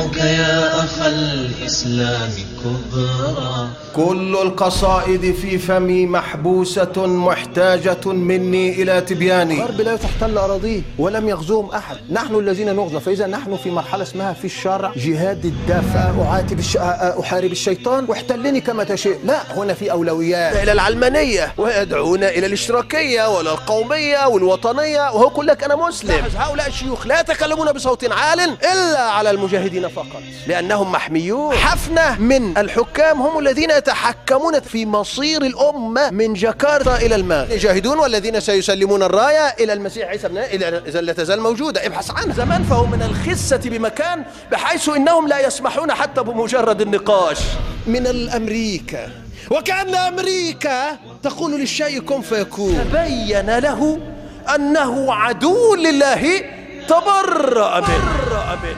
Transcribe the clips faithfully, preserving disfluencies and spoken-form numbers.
همك يا أخ الإسلام كبرى. كل القصائد في فمي محبوسة محتاجة مني إلى تبياني. الغرب لا تحتل أراضيه ولم يغزوهم أحد، نحن الذين نغزى، فإذا نحن في مرحلة اسمها في الشرع جهاد الدافع. أعاتب الش... أحارب الشيطان واحتلني كما تشاء، لا، هنا في أولويات إلى العلمانية ويدعون إلى الاشتراكية ولا القومية والوطنية، وهو يقول لك أنا مسلم. هؤلاء الشيوخ لا يتكلمون بصوت عال إلا على المجاهدين فقط لأنهم محميون. حفنة من الحكام هم الذين يتحكمون في مصير الأمة من جاكرتا إلى المغرب. يجاهدون والذين سيسلمون الراية إلى المسيح عيسى ابن إذا لا تزال موجودة. ابحث عنها. زمان فهم من الخسة بمكان بحيث إنهم لا يسمحون حتى بمجرد النقاش. من الأمريكا، وكأن أمريكا تقول للشيء كن فيكون. تبين له أنه عدو لله تبرأ منه.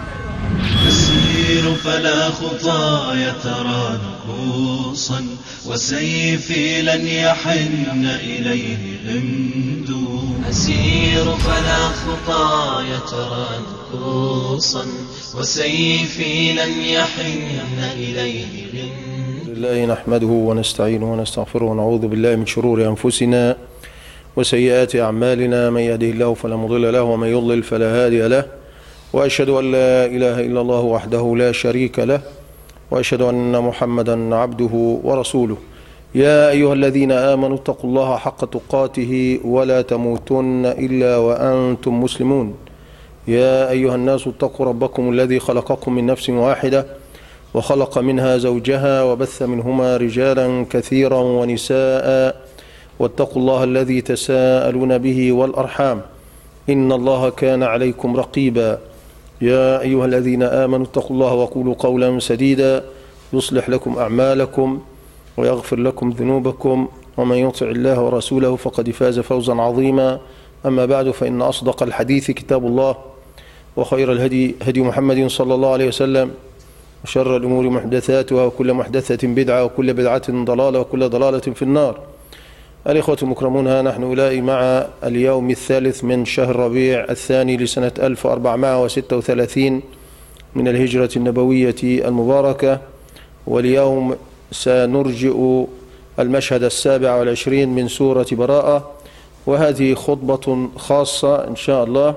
أسير فلا خطاي ترى نكوصا، وسيفي لن يحن إليه غمد. أسير فلا خطاي ترى نكوصا، وسيفي لن يحن إليه غمد. لله نحمده ونستعينه ونستغفره ونعوذ بالله من شرور أنفسنا وسيئات أعمالنا. من يهده الله فلا مضل له ومن يضلل فلا هادي له، وأشهد أن لا إله إلا الله وحده لا شريك له، وأشهد أن محمدا عبده ورسوله. يا أيها الذين آمنوا اتقوا الله حق تقاته ولا تموتن إلا وأنتم مسلمون. يا أيها الناس اتقوا ربكم الذي خلقكم من نفس واحدة وخلق منها زوجها وبث منهما رجالا كثيرا ونساء، واتقوا الله الذي تساءلون به والأرحام إن الله كان عليكم رقيبا. يا أيها الذين آمنوا اتقوا الله وقولوا قولا سديدا يصلح لكم أعمالكم ويغفر لكم ذنوبكم، ومن يطع الله ورسوله فقد فاز فوزا عظيما. أما بعد، فإن أصدق الحديث كتاب الله، وخير الهدي هدي محمد صلى الله عليه وسلم، وشر الأمور محدثاتها، وكل محدثة بدعة، وكل بدعة ضلالة، وكل ضلالة في النار. الإخوة المكرمون، ها نحن أولئك مع اليوم الثالث من شهر ربيع الثاني لسنة ألف وأربعمائة وستة وثلاثين من الهجرة النبوية المباركة، واليوم سنرجئ المشهد السابع والعشرين من سورة براءة، وهذه خطبة خاصة إن شاء الله.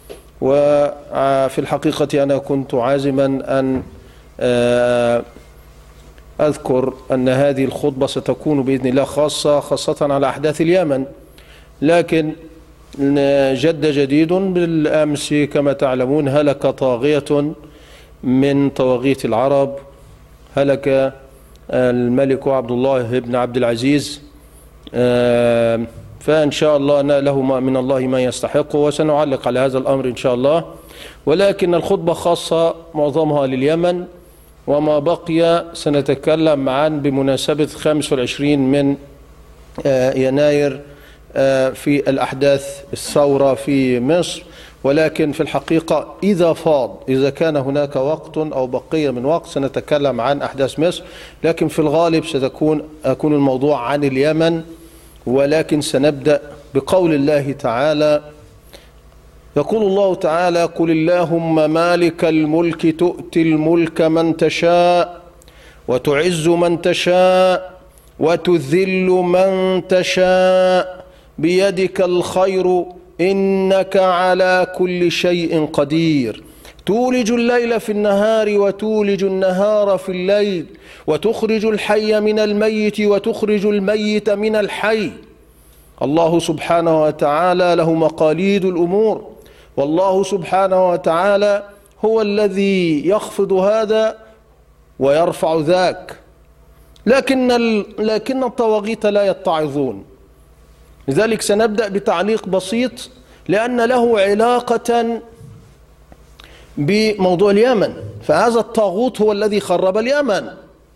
وفي الحقيقة أنا كنت عازما أن أذكر أن هذه الخطبة ستكون بإذن الله خاصة خاصة على أحداث اليمن، لكن جد جديد. بالأمس كما تعلمون هلك طاغية من طواغيت العرب، هلك الملك عبد الله بن عبد العزيز، فإن شاء الله له من الله ما يستحق، وسنعلق على هذا الأمر إن شاء الله. ولكن الخطبة خاصة معظمها لليمن، وما بقي سنتكلم عن بمناسبة خامس والعشرين من يناير في الأحداث الثورة في مصر. ولكن في الحقيقة إذا فاض، إذا كان هناك وقت أو بقية من وقت، سنتكلم عن أحداث مصر، لكن في الغالب ستكون أكون الموضوع عن اليمن. ولكن سنبدأ بقول الله تعالى. يقول الله تعالى: قل اللهم مالك الملك تؤتي الملك من تشاء وتعز من تشاء وتذل من تشاء بيدك الخير إنك على كل شيء قدير. تولج الليل في النهار وتولج النهار في الليل وتخرج الحي من الميت وتخرج الميت من الحي. الله سبحانه وتعالى له مقاليد الأمور، والله سبحانه وتعالى هو الذي يخفض هذا ويرفع ذاك، لكن لكن الطواغيت لا يتعظون. لذلك سنبدأ بتعليق بسيط لأن له علاقة بموضوع اليمن، فهذا الطاغوت هو الذي خرب اليمن.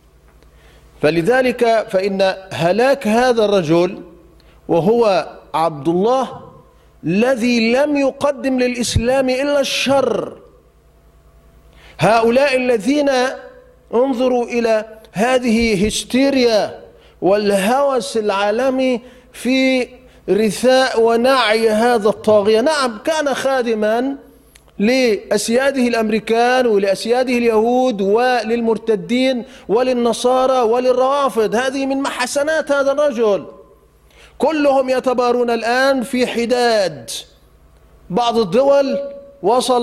فلذلك فإن هلاك هذا الرجل وهو عبد الله الذي لم يقدم للإسلام إلا الشر، هؤلاء الذين انظروا إلى هذه هستيريا والهوس العالمي في رثاء ونعي هذا الطاغية. نعم، كان خادما لأسياده الأمريكان ولأسياده اليهود وللمرتدين وللنصارى وللروافض. هذه من محسنات هذا الرجل. كلهم يتبارون الآن في حداد. بعض الدول وصل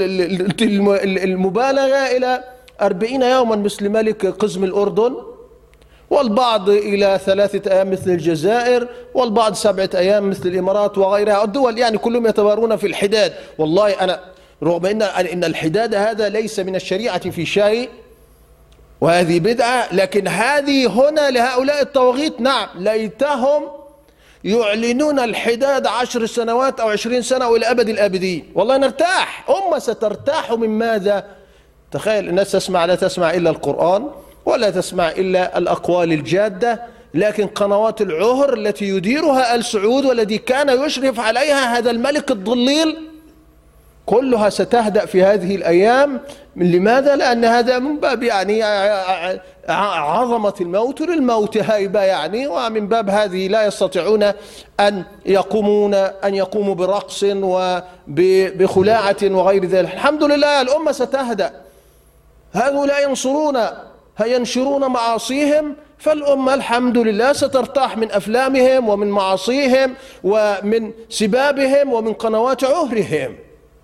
المبالغة إلى أربعين يوما مثل ملك قزم الأردن، والبعض إلى ثلاثة أيام مثل الجزائر، والبعض سبعة أيام مثل الإمارات وغيرها. الدول يعني كلهم يتبارون في الحداد. والله أنا رغم أن إن الحداد هذا ليس من الشريعة في شيء وهذه بدعة، لكن هذه هنا لهؤلاء الطواغيت نعم ليتهم يعلنون الحداد عشر سنوات أو عشرين سنة وإلى أبد الآبدين. والله نرتاح، أمة سترتاح من ماذا؟ تخيل الناس تسمع لا تسمع إلا القرآن ولا تسمع إلا الأقوال الجادة، لكن قنوات العهر التي يديرها آل سعود والذي كان يشرف عليها هذا الملك الضليل كلها ستهدأ في هذه الأيام. لماذا؟ لأن هذا من باب يعني عظمة الموت للموت هيبة يعني، ومن باب هذه لا يستطيعون أن يقومون أن يقوموا برقص وبخلاعة وغير ذلك. الحمد لله الأمة ستهدأ. هؤلاء ينصرون ينشرون معاصيهم، فالأمة الحمد لله سترتاح من أفلامهم ومن معاصيهم ومن سبابهم ومن قنوات عهرهم.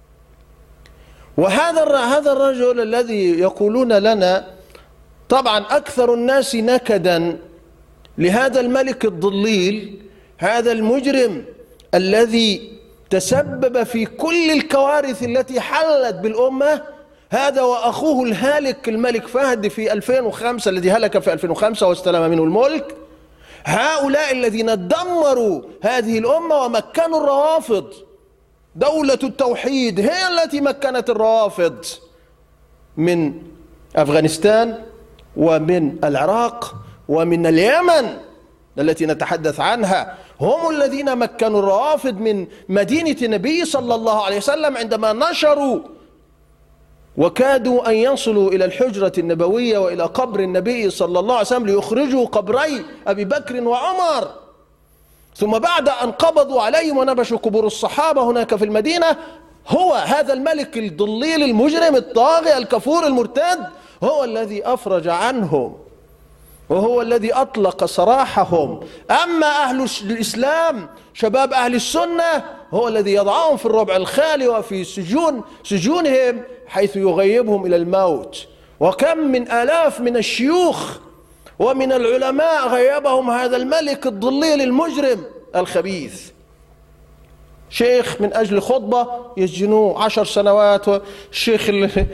وهذا هذا الرجل الذي يقولون لنا طبعا أكثر الناس نكدا لهذا الملك الضليل، هذا المجرم الذي تسبب في كل الكوارث التي حلت بالأمة، هذا وأخوه الهالك الملك فهد في ألفين وخمسة الذي هلك في ألفين وخمسة واستلم منه الملك. هؤلاء الذين دمروا هذه الأمة ومكنوا الروافض. دولة التوحيد هي التي مكنت الروافض من أفغانستان ومن العراق ومن اليمن التي نتحدث عنها. هم الذين مكنوا الروافض من مدينة النبي صلى الله عليه وسلم عندما نشروا وكادوا أن يصلوا إلى الحجرة النبوية وإلى قبر النبي صلى الله عليه وسلم ليخرجوا قبري أبي بكر وعمر، ثم بعد أن قبضوا عليهم ونبشوا قبور الصحابة هناك في المدينة، هو هذا الملك الضليل المجرم الطاغي الكفور المرتد هو الذي أفرج عنهم وهو الذي أطلق سراحهم. أما أهل الإسلام شباب أهل السنة هو الذي يضعهم في الربع الخالي وفي سجون سجونهم حيث يغيبهم إلى الموت. وكم من آلاف من الشيوخ ومن العلماء غيبهم هذا الملك الضليل المجرم الخبيث. شيخ من أجل خطبة يسجنوه عشر سنوات، والشيخ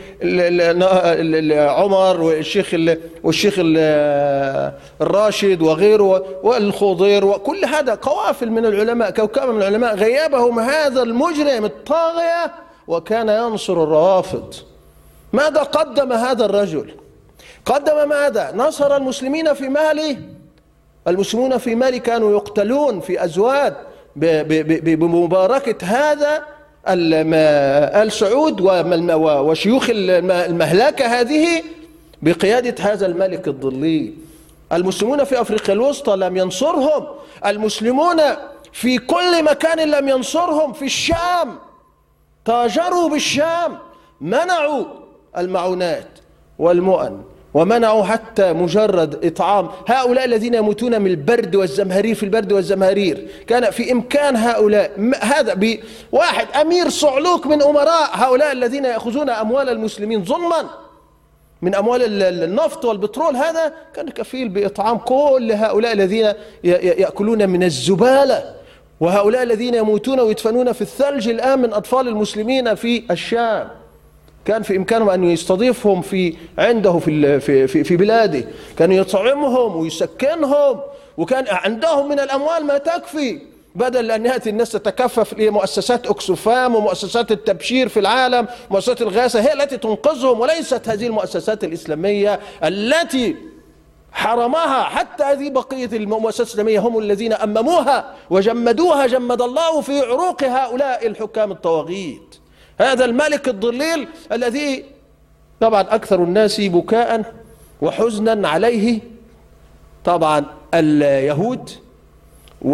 عمر والشيخ والشيخ الراشد وغيره والخضير وكل هذا قوافل من العلماء، كوكبة من العلماء غيبهم هذا المجرم الطاغية وكان ينصر الروافض. ماذا قدم هذا الرجل؟ قدم ماذا؟ نصر المسلمين في مالي. المسلمون في مالي كانوا يقتلون في أزواج بمباركة هذا آل سعود وشيوخ المهلكة هذه بقيادة هذا الملك الضليل. المسلمون في أفريقيا الوسطى لم ينصرهم، المسلمون في كل مكان لم ينصرهم. في الشام تاجروا بالشام، منعوا المعونات والمؤن ومنعوا حتى مجرد إطعام هؤلاء الذين يموتون من البرد والزمهرير. في البرد والزمهرير كان في إمكان هؤلاء هذا بواحد أمير صعلوك من أمراء هؤلاء الذين يأخذون أموال المسلمين ظلما من أموال النفط والبترول، هذا كان كفيل بإطعام كل هؤلاء الذين يأكلون من الزبالة وهؤلاء الذين يموتون ويدفنون في الثلج الآن من أطفال المسلمين في الشام. كان في إمكانهم أن يستضيفهم في عنده في في في بلاده، كان يطعمهم ويسكنهم، وكان عندهم من الأموال ما تكفي، بدل أن يأتي الناس تتكفف لمؤسسات أكسفام ومؤسسات التبشير في العالم، مؤسسات الغاثة هي التي تنقذهم، وليست هذه المؤسسات الإسلامية التي حرمها حتى هذه بقية المؤسسات الإسلامية هم الذين أمموها وجمدوها جمد الله في عروق هؤلاء الحكام الطواغيت. هذا الملك الضليل الذي طبعا أكثر الناس بكاء وحزنا عليه طبعا اليهود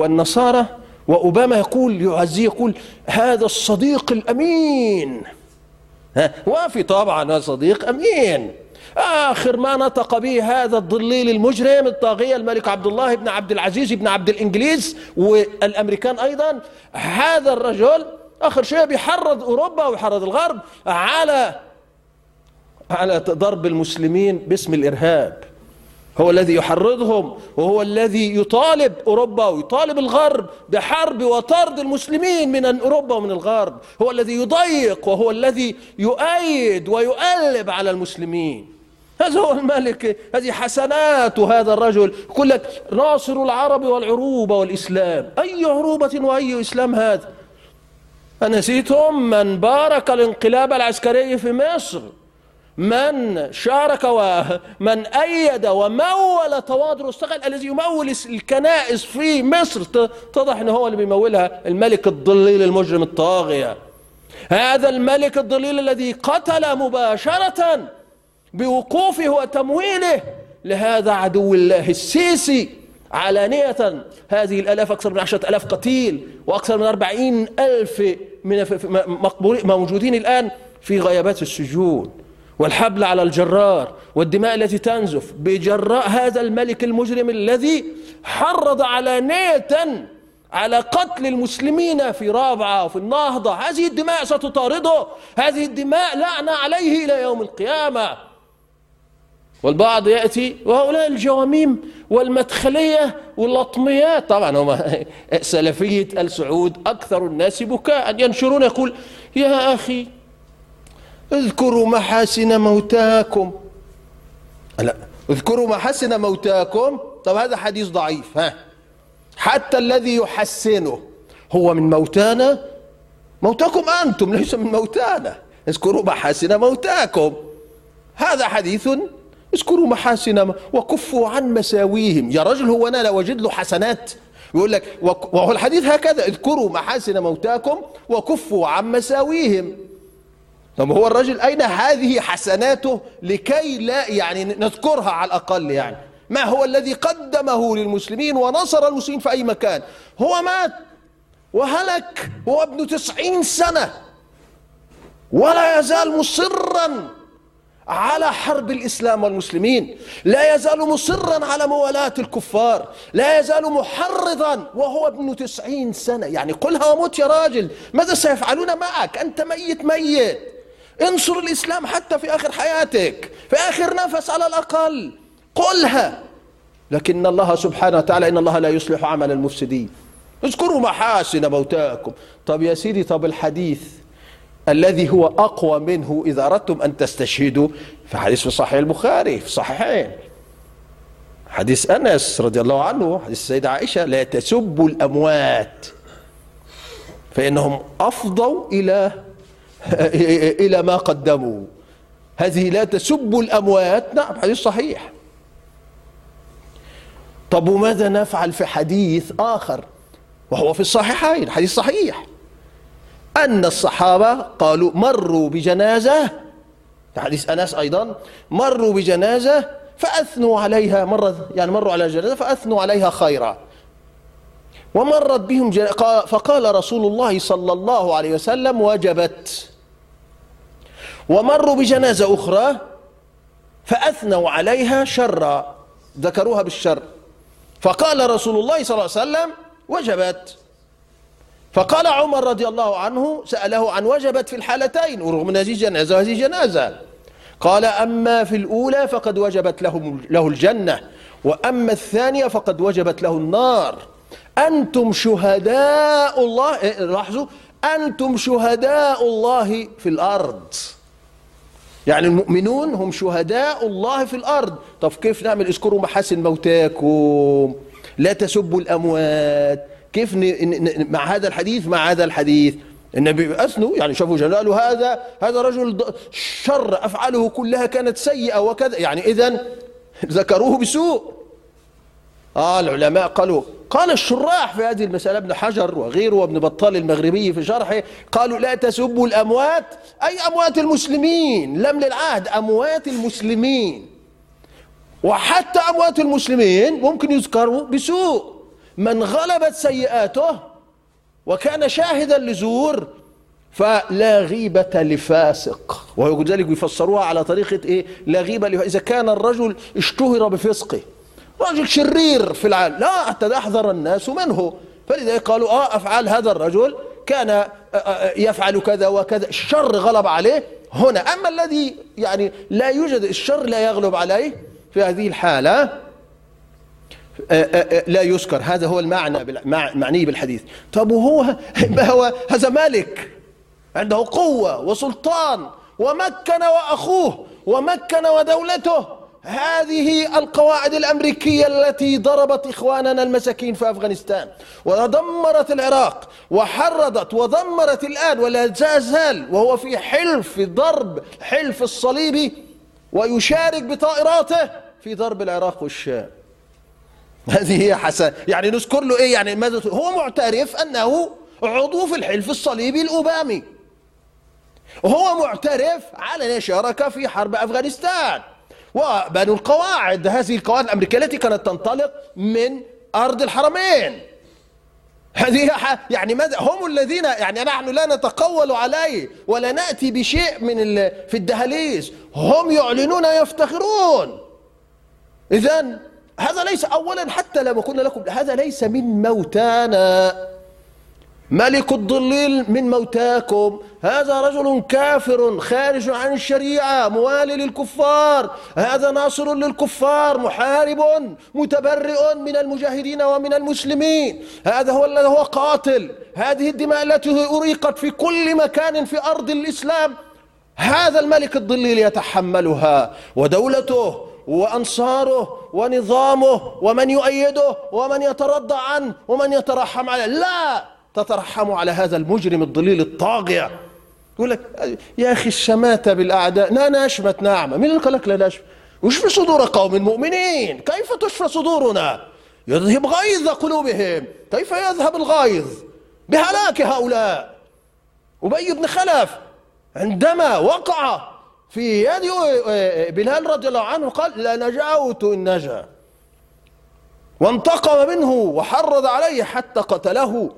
والنصارى. وأوباما يقول يعزيه يقول هذا الصديق الأمين وفي طبعا يا صديق أمين آخر ما نطق به هذا الضليل المجرم الطاغية الملك عبد الله بن عبد العزيز بن عبد الإنجليز والأمريكان أيضا. هذا الرجل آخر شيء بيحرض أوروبا ويحرض الغرب على على ضرب المسلمين باسم الإرهاب. هو الذي يحرضهم وهو الذي يطالب أوروبا ويطالب الغرب بحرب وطرد المسلمين من أوروبا ومن الغرب. هو الذي يضيق وهو الذي يؤيد ويؤلب على المسلمين. هذا هو الملك، هذه حسنات هذا الرجل. يقول لك ناصر العرب والعروبة والإسلام. أي عروبة وأي إسلام هذا؟ أنسيتم من بارك الانقلاب العسكري في مصر، من شارك ومن أيد ومول تواضع الصقل الذي يمول الكنائس في مصر؟ اتضح أنه هو اللي بيمولها الملك الضليل المجرم الطاغية. هذا الملك الضليل الذي قتل مباشرة بوقوفه وتمويله لهذا عدو الله السيسي علانية هذه الألاف، أكثر من عشرة ألاف قتيل وأكثر من أربعين ألف من موجودين الآن في غيابات السجون، والحبل على الجرار والدماء التي تنزف بجراء هذا الملك المجرم الذي حرض علانية على قتل المسلمين في رابعة وفي النهضة. هذه الدماء ستطارده، هذه الدماء لعنة عليه إلى يوم القيامة. والبعض يأتي وهؤلاء الجواميم والمدخلية واللطميات، طبعا هم سلفية السعود أكثر الناس بكاء ينشرون، يقول يا أخي اذكروا محاسن موتاكم. لا، اذكروا محاسن موتاكم. طب هذا حديث ضعيف. ها، حتى الذي يحسنه هو من موتانا. موتاكم أنتم ليس من موتانا. اذكروا محاسن موتاكم، هذا حديث. اذكروا محاسن وكفوا عن مساويهم. يا رجل هو أنا لا وجد له حسنات؟ يقول لك وهو الحديث هكذا، اذكروا محاسن موتاكم وكفوا عن مساويهم. طب هو الرجل أين هذه حسناته لكي لا يعني نذكرها على الأقل؟ يعني ما هو الذي قدمه للمسلمين ونصر المسلمين في أي مكان؟ هو مات وهلك، هو ابن تسعين سنة ولا يزال مصرا على حرب الإسلام والمسلمين، لا يزال مصرا على موالاة الكفار، لا يزال محرضا وهو ابن تسعين سنة. يعني قلها وموت يا راجل، ماذا سيفعلون معك؟ أنت ميت ميت. انصر الإسلام حتى في آخر حياتك، في آخر نفس على الأقل قلها. لكن الله سبحانه وتعالى إن الله لا يصلح عمل المفسدين. اذكروا محاسن موتاكم. طب يا سيدي، طب الحديث الذي هو أقوى منه إذا أردتم أن تستشهدوا، في حديث في صحيح البخاري في الصحيحين، حديث أنس رضي الله عنه، حديث السيدة عائشة: لا تسبوا الأموات فإنهم أفضوا إلى إلى ما قدموا. هذه لا تسبوا الأموات، نعم حديث صحيح. طب وماذا نفعل في حديث آخر وهو في الصحيحين، حديث صحيح، أن الصحابة قالوا مروا بجنازة، حديث أنس أيضا، مروا بجنازة فأثنوا عليها، مرة يعني مروا على جنازة فأثنوا عليها خيرا، ومرت بهم جنازة فقال رسول الله صلى الله عليه وسلم: وجبت. ومروا بجنازة أخرى فأثنوا عليها شرا، ذكروها بالشر، فقال رسول الله صلى الله عليه وسلم: وجبت. فقال عمر رضي الله عنه، سأله عن وجبت في الحالتين، ورغم من هذه جنازة وهذه جنازة، قال: أما في الأولى فقد وجبت له, له الجنة، وأما الثانية فقد وجبت له النار. أنتم شهداء الله، لاحظوا، أنتم شهداء الله في الأرض، يعني المؤمنون هم شهداء الله في الأرض. طب كيف نعمل؟ اذكروا محاسن موتاكم، لا تسبوا الأموات. كيف ن... ن... مع هذا الحديث مع هذا الحديث النبي أثنوا، يعني شافوا جلاله، هذا هذا رجل شر، أفعاله كلها كانت سيئة وكذا، يعني إذن ذكروه بسوء. آه العلماء قالوا، قال الشراح في هذه المسألة، ابن حجر وغيره وابن بطال المغربي في شرحه، قالوا: لا تسبوا الأموات، أي أموات المسلمين، لم للعهد، أموات المسلمين. وحتى أموات المسلمين ممكن يذكروا بسوء. من غلبت سيئاته وكان شاهدا لزور فلا غيبة لفاسق، ولذلك يفسروها على طريقة إيه؟ لا غيبة لفاسق. إذا كان الرجل اشتهر بفسقه، رجل شرير في العالم، لا تحذر الناس منه، فلذلك قالوا آه أفعال هذا الرجل كان يفعل كذا وكذا، الشر غلب عليه هنا. أما الذي يعني لا يوجد الشر لا يغلب عليه، في هذه الحالة لا يذكر. هذا هو المعنى معني بالحديث. طب وهو هو هذا ملك عنده قوة وسلطان، ومكن وأخوه ومكن ودولته. هذه القواعد الأمريكية التي ضربت إخواننا المساكين في أفغانستان ودمرت العراق وحرضت ودمرت الآن ولا زال وهو في حلف في ضرب حلف الصليبي، ويشارك بطائراته في ضرب العراق والشام. هذه هي حسن، يعني نذكر له إيه؟ يعني ماذا هو معترف أنه عضو في الحلف الصليبي الأوبامي، وهو معترف على أن شارك في حرب أفغانستان وبنوا القواعد. هذه القواعد الأمريكية التي كانت تنطلق من أرض الحرمين. هذه يعني ماذا هم الذين يعني نحن لا نتقول عليه ولا نأتي بشيء من في الدهاليز، هم يعلنون يفتخرون. إذن هذا ليس أولا، حتى لما قلنا لكم هذا ليس من موتانا، ملك الضليل من موتاكم، هذا رجل كافر خارج عن الشريعة موالي للكفار، هذا ناصر للكفار محارب متبرئ من المجاهدين ومن المسلمين، هذا هو الذي هو قاتل. هذه الدماء التي أريقت في كل مكان في أرض الإسلام هذا الملك الضليل يتحملها، ودولته وأنصاره ونظامه ومن يؤيده ومن يترضى عنه ومن يترحم عليه. لا تترحموا على هذا المجرم الضليل الطاغية. يقول لك يا أخي الشماتة بالأعداء، لا نشمت نعمة. من اللي قال لك لا نشمت؟ يشفي صدور قوم مؤمنين، كيف تشفى صدورنا؟ يذهب غيظ قلوبهم، كيف يذهب الغيظ؟ بهلاك هؤلاء. أبي بن خلف عندما وقع في يد بلال رضي الله عنه قال لنجوت إن نجا، وانتقم منه وحرض عليه حتى قتله.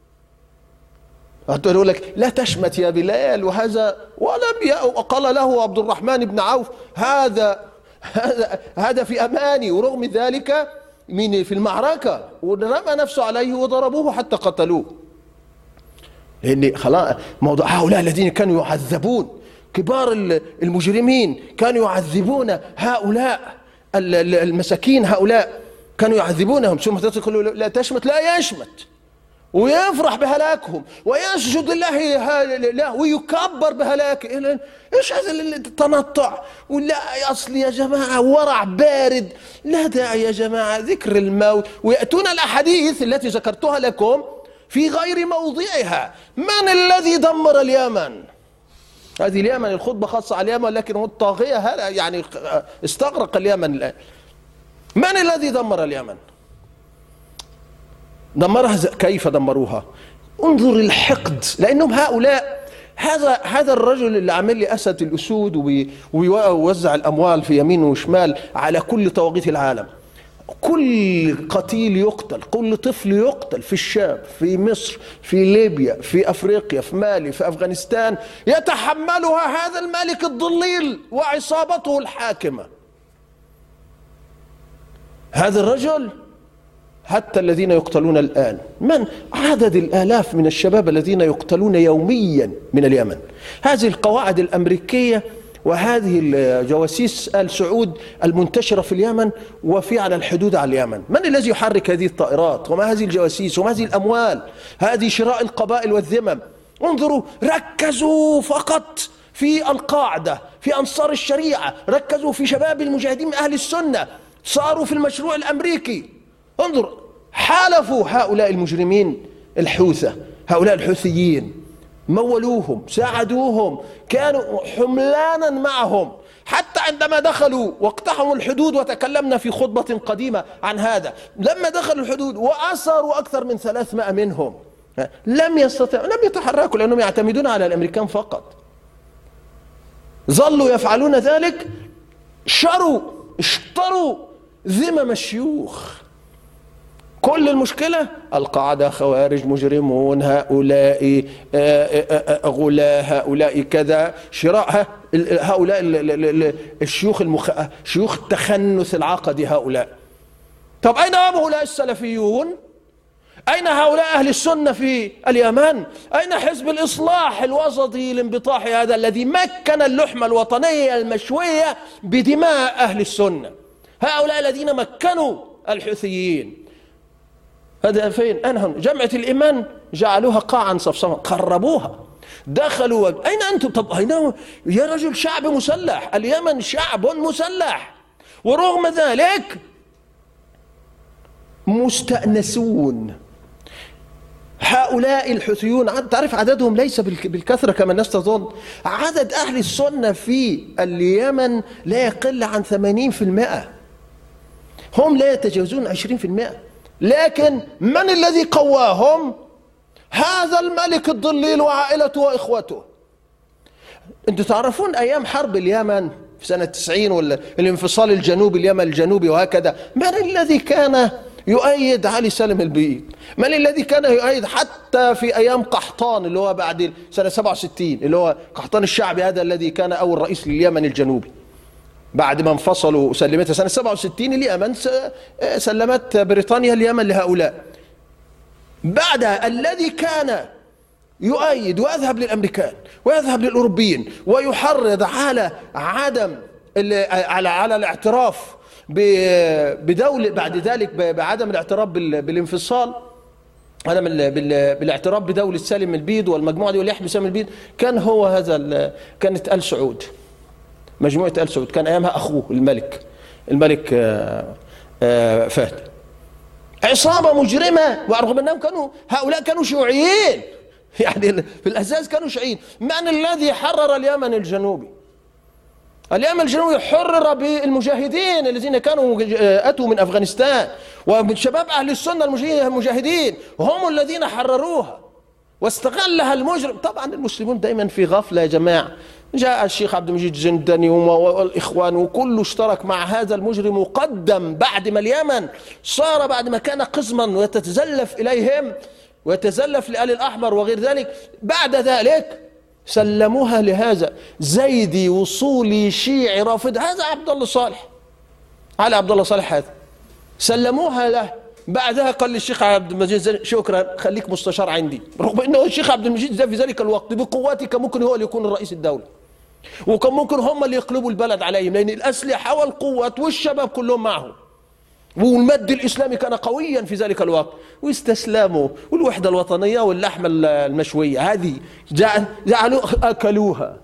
يقول لك لا تشمت يا بلال، وهذا ولم وقال له عبد الرحمن بن عوف هذا هذا هذا في أماني، ورغم ذلك من في المعركة ورمى نفسه عليه وضربوه حتى قتلوه. لأن خلاص موضوع هؤلاء الذين كانوا يعذبون، كبار المجرمين كانوا يعذبون هؤلاء المساكين، هؤلاء كانوا يعذبونهم، ثم تقول لا تشمت، لا يشمت، ويفرح بهلاكهم ويسجد لله ويكبر بهلاكه. ايش هذا التنطع؟ ولا اصل يا جماعه ورع بارد، لا داعي يا جماعه ذكر الموت. وياتون الاحاديث التي ذكرتها لكم في غير موضعها. من الذي دمر اليمن؟ هذه اليمن الخطبه خاصه على اليمن، لكن هو الطاغيه هذا يعني استغرق اليمن الان. من الذي دمر اليمن؟ دمرها كيف دمروها؟ انظر الحقد، لانهم هؤلاء هذا هذا الرجل اللي عمل لي اسد الاسود ويوزع الاموال في يمين وشمال على كل طواغيت العالم. كل قتيل يقتل، كل طفل يقتل في الشام، في مصر، في ليبيا، في افريقيا، في مالي، في افغانستان، يتحملها هذا الملك الضليل وعصابته الحاكمه. هذا الرجل حتى الذين يقتلون الآن، من عدد الآلاف من الشباب الذين يقتلون يوميا من اليمن. هذه القواعد الأمريكية وهذه الجواسيس آل سعود المنتشرة في اليمن وفي على الحدود على اليمن. من الذي يحرك هذه الطائرات وما هذه الجواسيس وما هذه الأموال؟ هذه شراء القبائل والذمم. انظروا، ركزوا فقط في القاعدة، في أنصار الشريعة، ركزوا في شباب المجاهدين من أهل السنة، صاروا في المشروع الأمريكي. انظر، حالفوا هؤلاء المجرمين الحوثة، هؤلاء الحوثيين، مولوهم، ساعدوهم، كانوا حملانا معهم، حتى عندما دخلوا واقتحموا الحدود، وتكلمنا في خطبة قديمة عن هذا، لما دخلوا الحدود وأسروا أكثر من ثلاثمائة منهم، لم يستطيعوا، لم يتحركوا، لأنهم يعتمدون على الأمريكان فقط. ظلوا يفعلون ذلك، شروا اشتروا ذمم الشيوخ. كل المشكلة القاعدة خوارج مجرمون، هؤلاء غلاة، هؤلاء كذا، شراء هؤلاء الشيوخ المخ... شيوخ التخنث العقدي هؤلاء. طب أين هؤلاء السلفيون؟ أين هؤلاء أهل السنة في اليمن؟ أين حزب الإصلاح الوسطي الانبطاحي هذا الذي مكن اللحمة الوطنية المشوية بدماء أهل السنة؟ هؤلاء الذين مكنوا الحوثيين هذا فين؟ أنهم جمعة الإيمان جعلوها قاعا صفصفا، قربوها، دخلوا. أين أنتم؟ طب أين يا رجل؟ شعب مسلح، اليمن شعب مسلح، ورغم ذلك مستأنسون. هؤلاء الحوثيون تعرف عددهم ليس بالكثرة كما الناس تظن. عدد أهل السنة في اليمن لا يقل عن ثمانين بالمئة، هم لا يتجاوزون عشرين بالمئة. لكن من الذي قواهم؟ هذا الملك الضليل وعائلته وإخوته. أنتم تعرفون أيام حرب اليمن في سنة تسعين ولا الانفصال الجنوبي، اليمن الجنوبي وهكذا، من الذي كان يؤيد علي سالم البيض؟ من الذي كان يؤيد حتى في أيام قحطان اللي هو بعد سنة سبعة وستين، اللي هو قحطان الشعبي هذا الذي كان أول رئيس لليمن الجنوبي بعد ما انفصلوا وسلمتها سنة سبعة وستين اليمن، سلمت بريطانيا اليمن لهؤلاء. بعدها الذي كان يؤيد ويذهب للأمريكان ويذهب للأوروبيين ويحرض على عدم على على الاعتراف بدولة، بعد ذلك بعدم الاعتراف بالانفصال، عدم بالاعتراف بدولة سالم البيض والمجموعة دي واللي سالم البيض، كان هو هذا كانت آل سعود، مجموعة آل سعود، كان أيامها أخوه الملك الملك فهد. عصابة مجرمة، ورغم أنهم كانوا هؤلاء كانوا شيوعيين، يعني في الأساس كانوا شيوعيين. من الذي حرر اليمن الجنوبي؟ اليمن الجنوبي حرر بالمجاهدين الذين كانوا أتوا من أفغانستان، ومن شباب أهل السنة المجاهدين هم الذين حرروها واستغلها المجرم. طبعا المسلمون دائما في غفلة يا جماعة. جاء الشيخ عبد المجيد الزنداني والإخوان وكله اشترك مع هذا المجرم، وقدم بعد ما اليمن صار بعد ما كان قزما ويتزلف إليهم ويتزلف لآل الأحمر وغير ذلك، بعد ذلك سلموها لهذا زيدي وصولي شيعي رافض، هذا عبد الله صالح، علي عبد الله صالح هذا، سلموها له. بعدها قال للشيخ عبد المجيد شكرا خليك مستشار عندي، رغم انه الشيخ عبد المجيد في ذلك الوقت بقواتي كان ممكن هو اللي يكون الرئيس الدولة، وكان ممكن هم اللي يقلبوا البلد عليهم، لان الاسلحه والقوات والشباب كلهم معهم، والمد الاسلامي كان قويا في ذلك الوقت، واستسلموا. والوحده الوطنيه واللحمه المشويه هذه جعلوا اكلوها.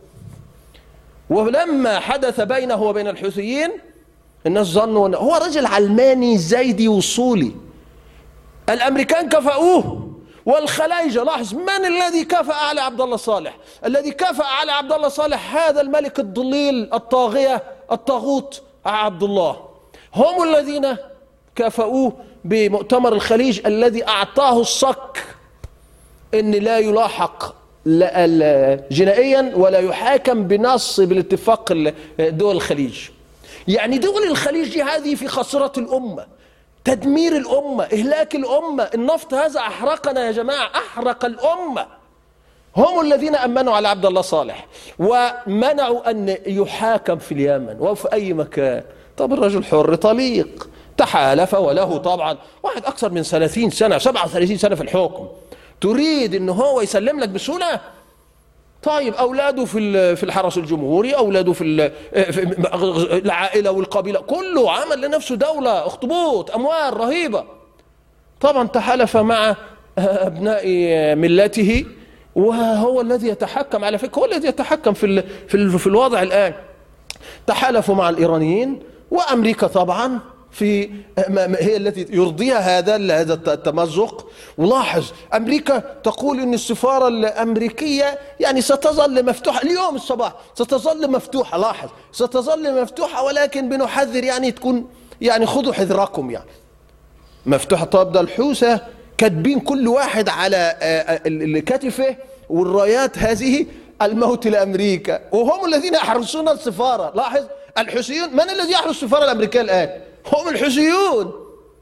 ولما حدث بينه وبين الحوثيين الناس ظنوا انه هو رجل علماني زيدي وصولي، الامريكان كفأوه والخلايجه. لاحظ من الذي كافأ على عبد الله صالح؟ الذي كافأ على عبد الله صالح هذا الملك الضليل الطاغيه الطاغوت عبد الله، هم الذين كافأوه بمؤتمر الخليج الذي اعطاه الصك ان لا يلاحق جنائيا ولا يحاكم بنص بالاتفاق دول الخليج. يعني دول الخليج هذه في خاصرة الأمة، تدمير الأمة، إهلاك الأمة. النفط هذا أحرقنا يا جماعة، أحرق الأمة. هم الذين أمنوا على عبد الله صالح ومنعوا أن يحاكم في اليمن وفي أي مكان. طب الرجل حر طليق، تحالف وله طبعا واحد أكثر من ثلاثين سنة سبعة وثلاثين سنة في الحكم، تريد أنه هو يسلم لك بسهولة؟ طيب أولاده في في الحرس الجمهوري، أولاده في العائلة والقبيلة، كله عمل لنفسه دولة، اخطبوط أموال رهيبة. طبعا تحالف مع أبناء ملته، وهو الذي يتحكم، على فكرة هو الذي يتحكم في في في الوضع الآن. تحالفوا مع الإيرانيين، وأمريكا طبعا في هي التي يرضيها هذا هذا التمزق. ولاحظ أمريكا تقول إن السفارة الأمريكية يعني ستظل مفتوحة اليوم الصباح، ستظل مفتوحة. لاحظ ستظل مفتوحة، ولكن بنحذر يعني تكون يعني خذوا حذركم يعني مفتوحة. طب ده الحوثة كاتبين كل واحد على كتفه والرايات هذه الموت لأمريكا، وهم الذين يحرسون السفارة. لاحظ الحوثيون، من الذي يحرس السفارة الأمريكية الآن؟ هم الحوثيون،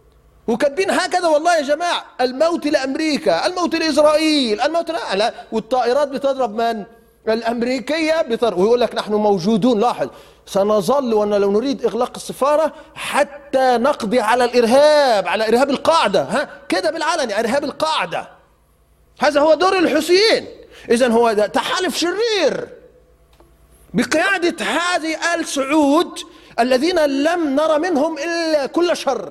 وكاتبين هكذا والله يا جماعة، الموت لأمريكا، الموت لإسرائيل، الموت لا, لا. والطائرات بتضرب من؟ الأمريكية بتضرب، ويقول لك نحن موجودون. لاحظ، سنظل وأن لو نريد إغلاق السفارة حتى نقضي على الإرهاب، على إرهاب القاعدة، ها كده بالعلن، إرهاب القاعدة. هذا هو دور الحوثيين. إذن هو ده تحالف شرير بقيادة هذه آل سعود الذين لم نرى منهم إلا كل شر.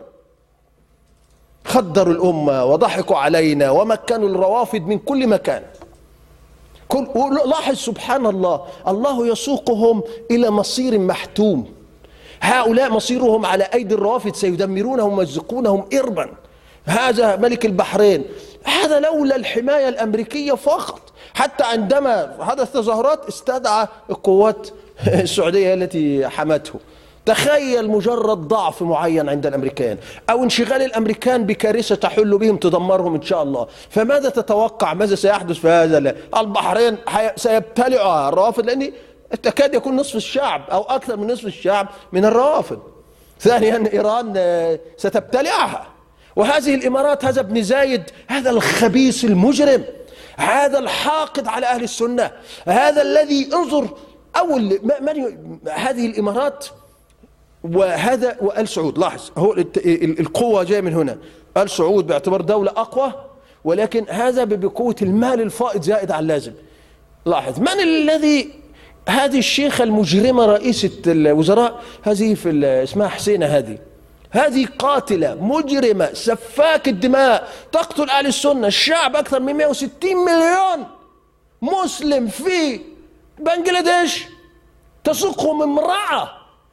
خدروا الأمة وضحكوا علينا ومكنوا الروافد من كل مكان. كل لاحظ سبحان الله، الله يسوقهم إلى مصير محتوم. هؤلاء مصيرهم على أيدي الروافد، سيدمرونهم ويمزقونهم إربا. هذا ملك البحرين، هذا لولا الحماية الأمريكية فقط. حتى عندما حدث تظاهرات استدعى القوات السعودية التي حمته. تخيل مجرد ضعف معين عند الأمريكان أو انشغال الأمريكان بكارثة تحل بهم تدمرهم إن شاء الله، فماذا تتوقع ماذا سيحدث في هذا البحرين؟ سيبتلعها الروافد، لأن تكاد يكون نصف الشعب أو أكثر من نصف الشعب من الروافد. ثانيا إيران ستبتلعها، وهذه الإمارات، هذا ابن زايد، هذا الخبيث المجرم، هذا الحاقد على أهل السنة، هذا الذي انظر أول من هذه الإمارات وهذا وآل سعود. لاحظ، هو القوة جاية من هنا. آل سعود باعتبار دولة أقوى، ولكن هذا بقوة المال الفائض زائد على اللازم. لاحظ من الذي، هذه الشيخة المجرمة رئيسة الوزراء، هذه في اسمها حسينة، هذه هذه قاتلة مجرمة سفاك الدماء، تقتل أهل السنة. الشعب أكثر من مئة وستين مليون مسلم في بنغلاديش، تسوقهم امرأة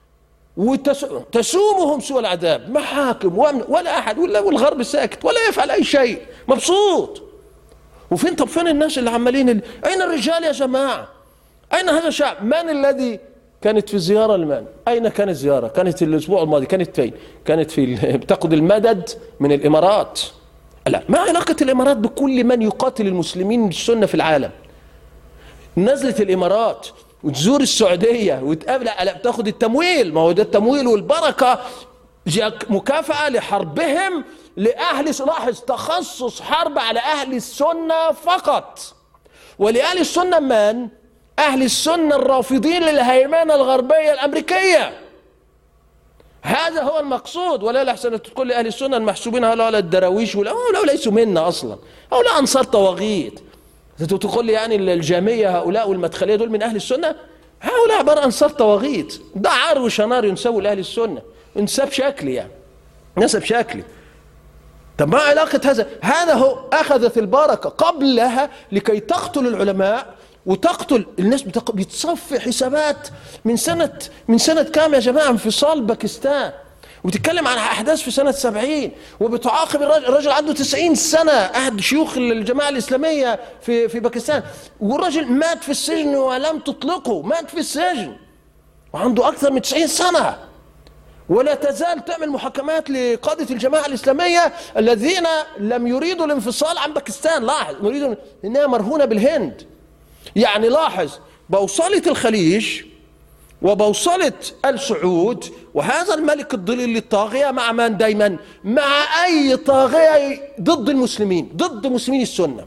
وتسومهم سوء العذاب، محاكم ولا أحد، والغرب ساكت ولا يفعل أي شيء، مبسوط. وفين طب فين الناس اللي عمالين اللي... أين الرجال يا جماعة؟ أين هذا الشعب؟ من الذي كانت في زيارة لمن؟ أين كانت زيارة؟ كانت الأسبوع الماضي، كانت فين؟ كانت في بتأخذ المدد من الإمارات. لا، ما علاقة الإمارات بكل من يقاتل المسلمين السنة في العالم؟ نزلت الإمارات وتزور السعودية وتقابل، بتاخذ التمويل، ما هو ده التمويل والبركة، مكافأة لحربهم لأهل. لاحظ، تخصص حرب على أهل السنة فقط. ولأهل السنة من؟ أهل السنة الرافضين للهيمنة الغربية الأمريكية. هذا هو المقصود. ولا لحسن تقول لأهل السنة المحسوبين هؤلاء الدراويش ولا ليسوا منا أصلا، هؤلاء أنصار طواغيت. تقول لي يعني الجامية هؤلاء والمدخلية دول من أهل السنة؟ هؤلاء عبارة أنصار طواغيت. ده عار وشنار ينسبوا لأهل السنة، انساب شكلي يعني، نسب شكلي. طب ما علاقة هذا؟ هذا هو أخذت البركة قبلها لكي تقتل العلماء وتقتل الناس. بتصفي حسابات من سنة من سنة كام يا جماعة؟ انفصال باكستان، وبتتكلم عن أحداث في سنة سبعين، وبتعاقب الرجل, الرجل عنده تسعين سنة، أحد شيوخ الجماعة الإسلامية في في باكستان، والرجل مات في السجن ولم تطلقه، مات في السجن وعنده أكثر من تسعين سنة، ولا تزال تعمل محاكمات لقادة الجماعة الإسلامية الذين لم يريدوا الانفصال عن باكستان. لاحظ، يريدوا إنها مرهونة بالهند. يعني لاحظ، بوصلة الخليج وبوصلة آل سعود وهذا الملك الضليل للطاغية مع من دايما؟ مع أي طاغية ضد المسلمين، ضد مسلمين السنة.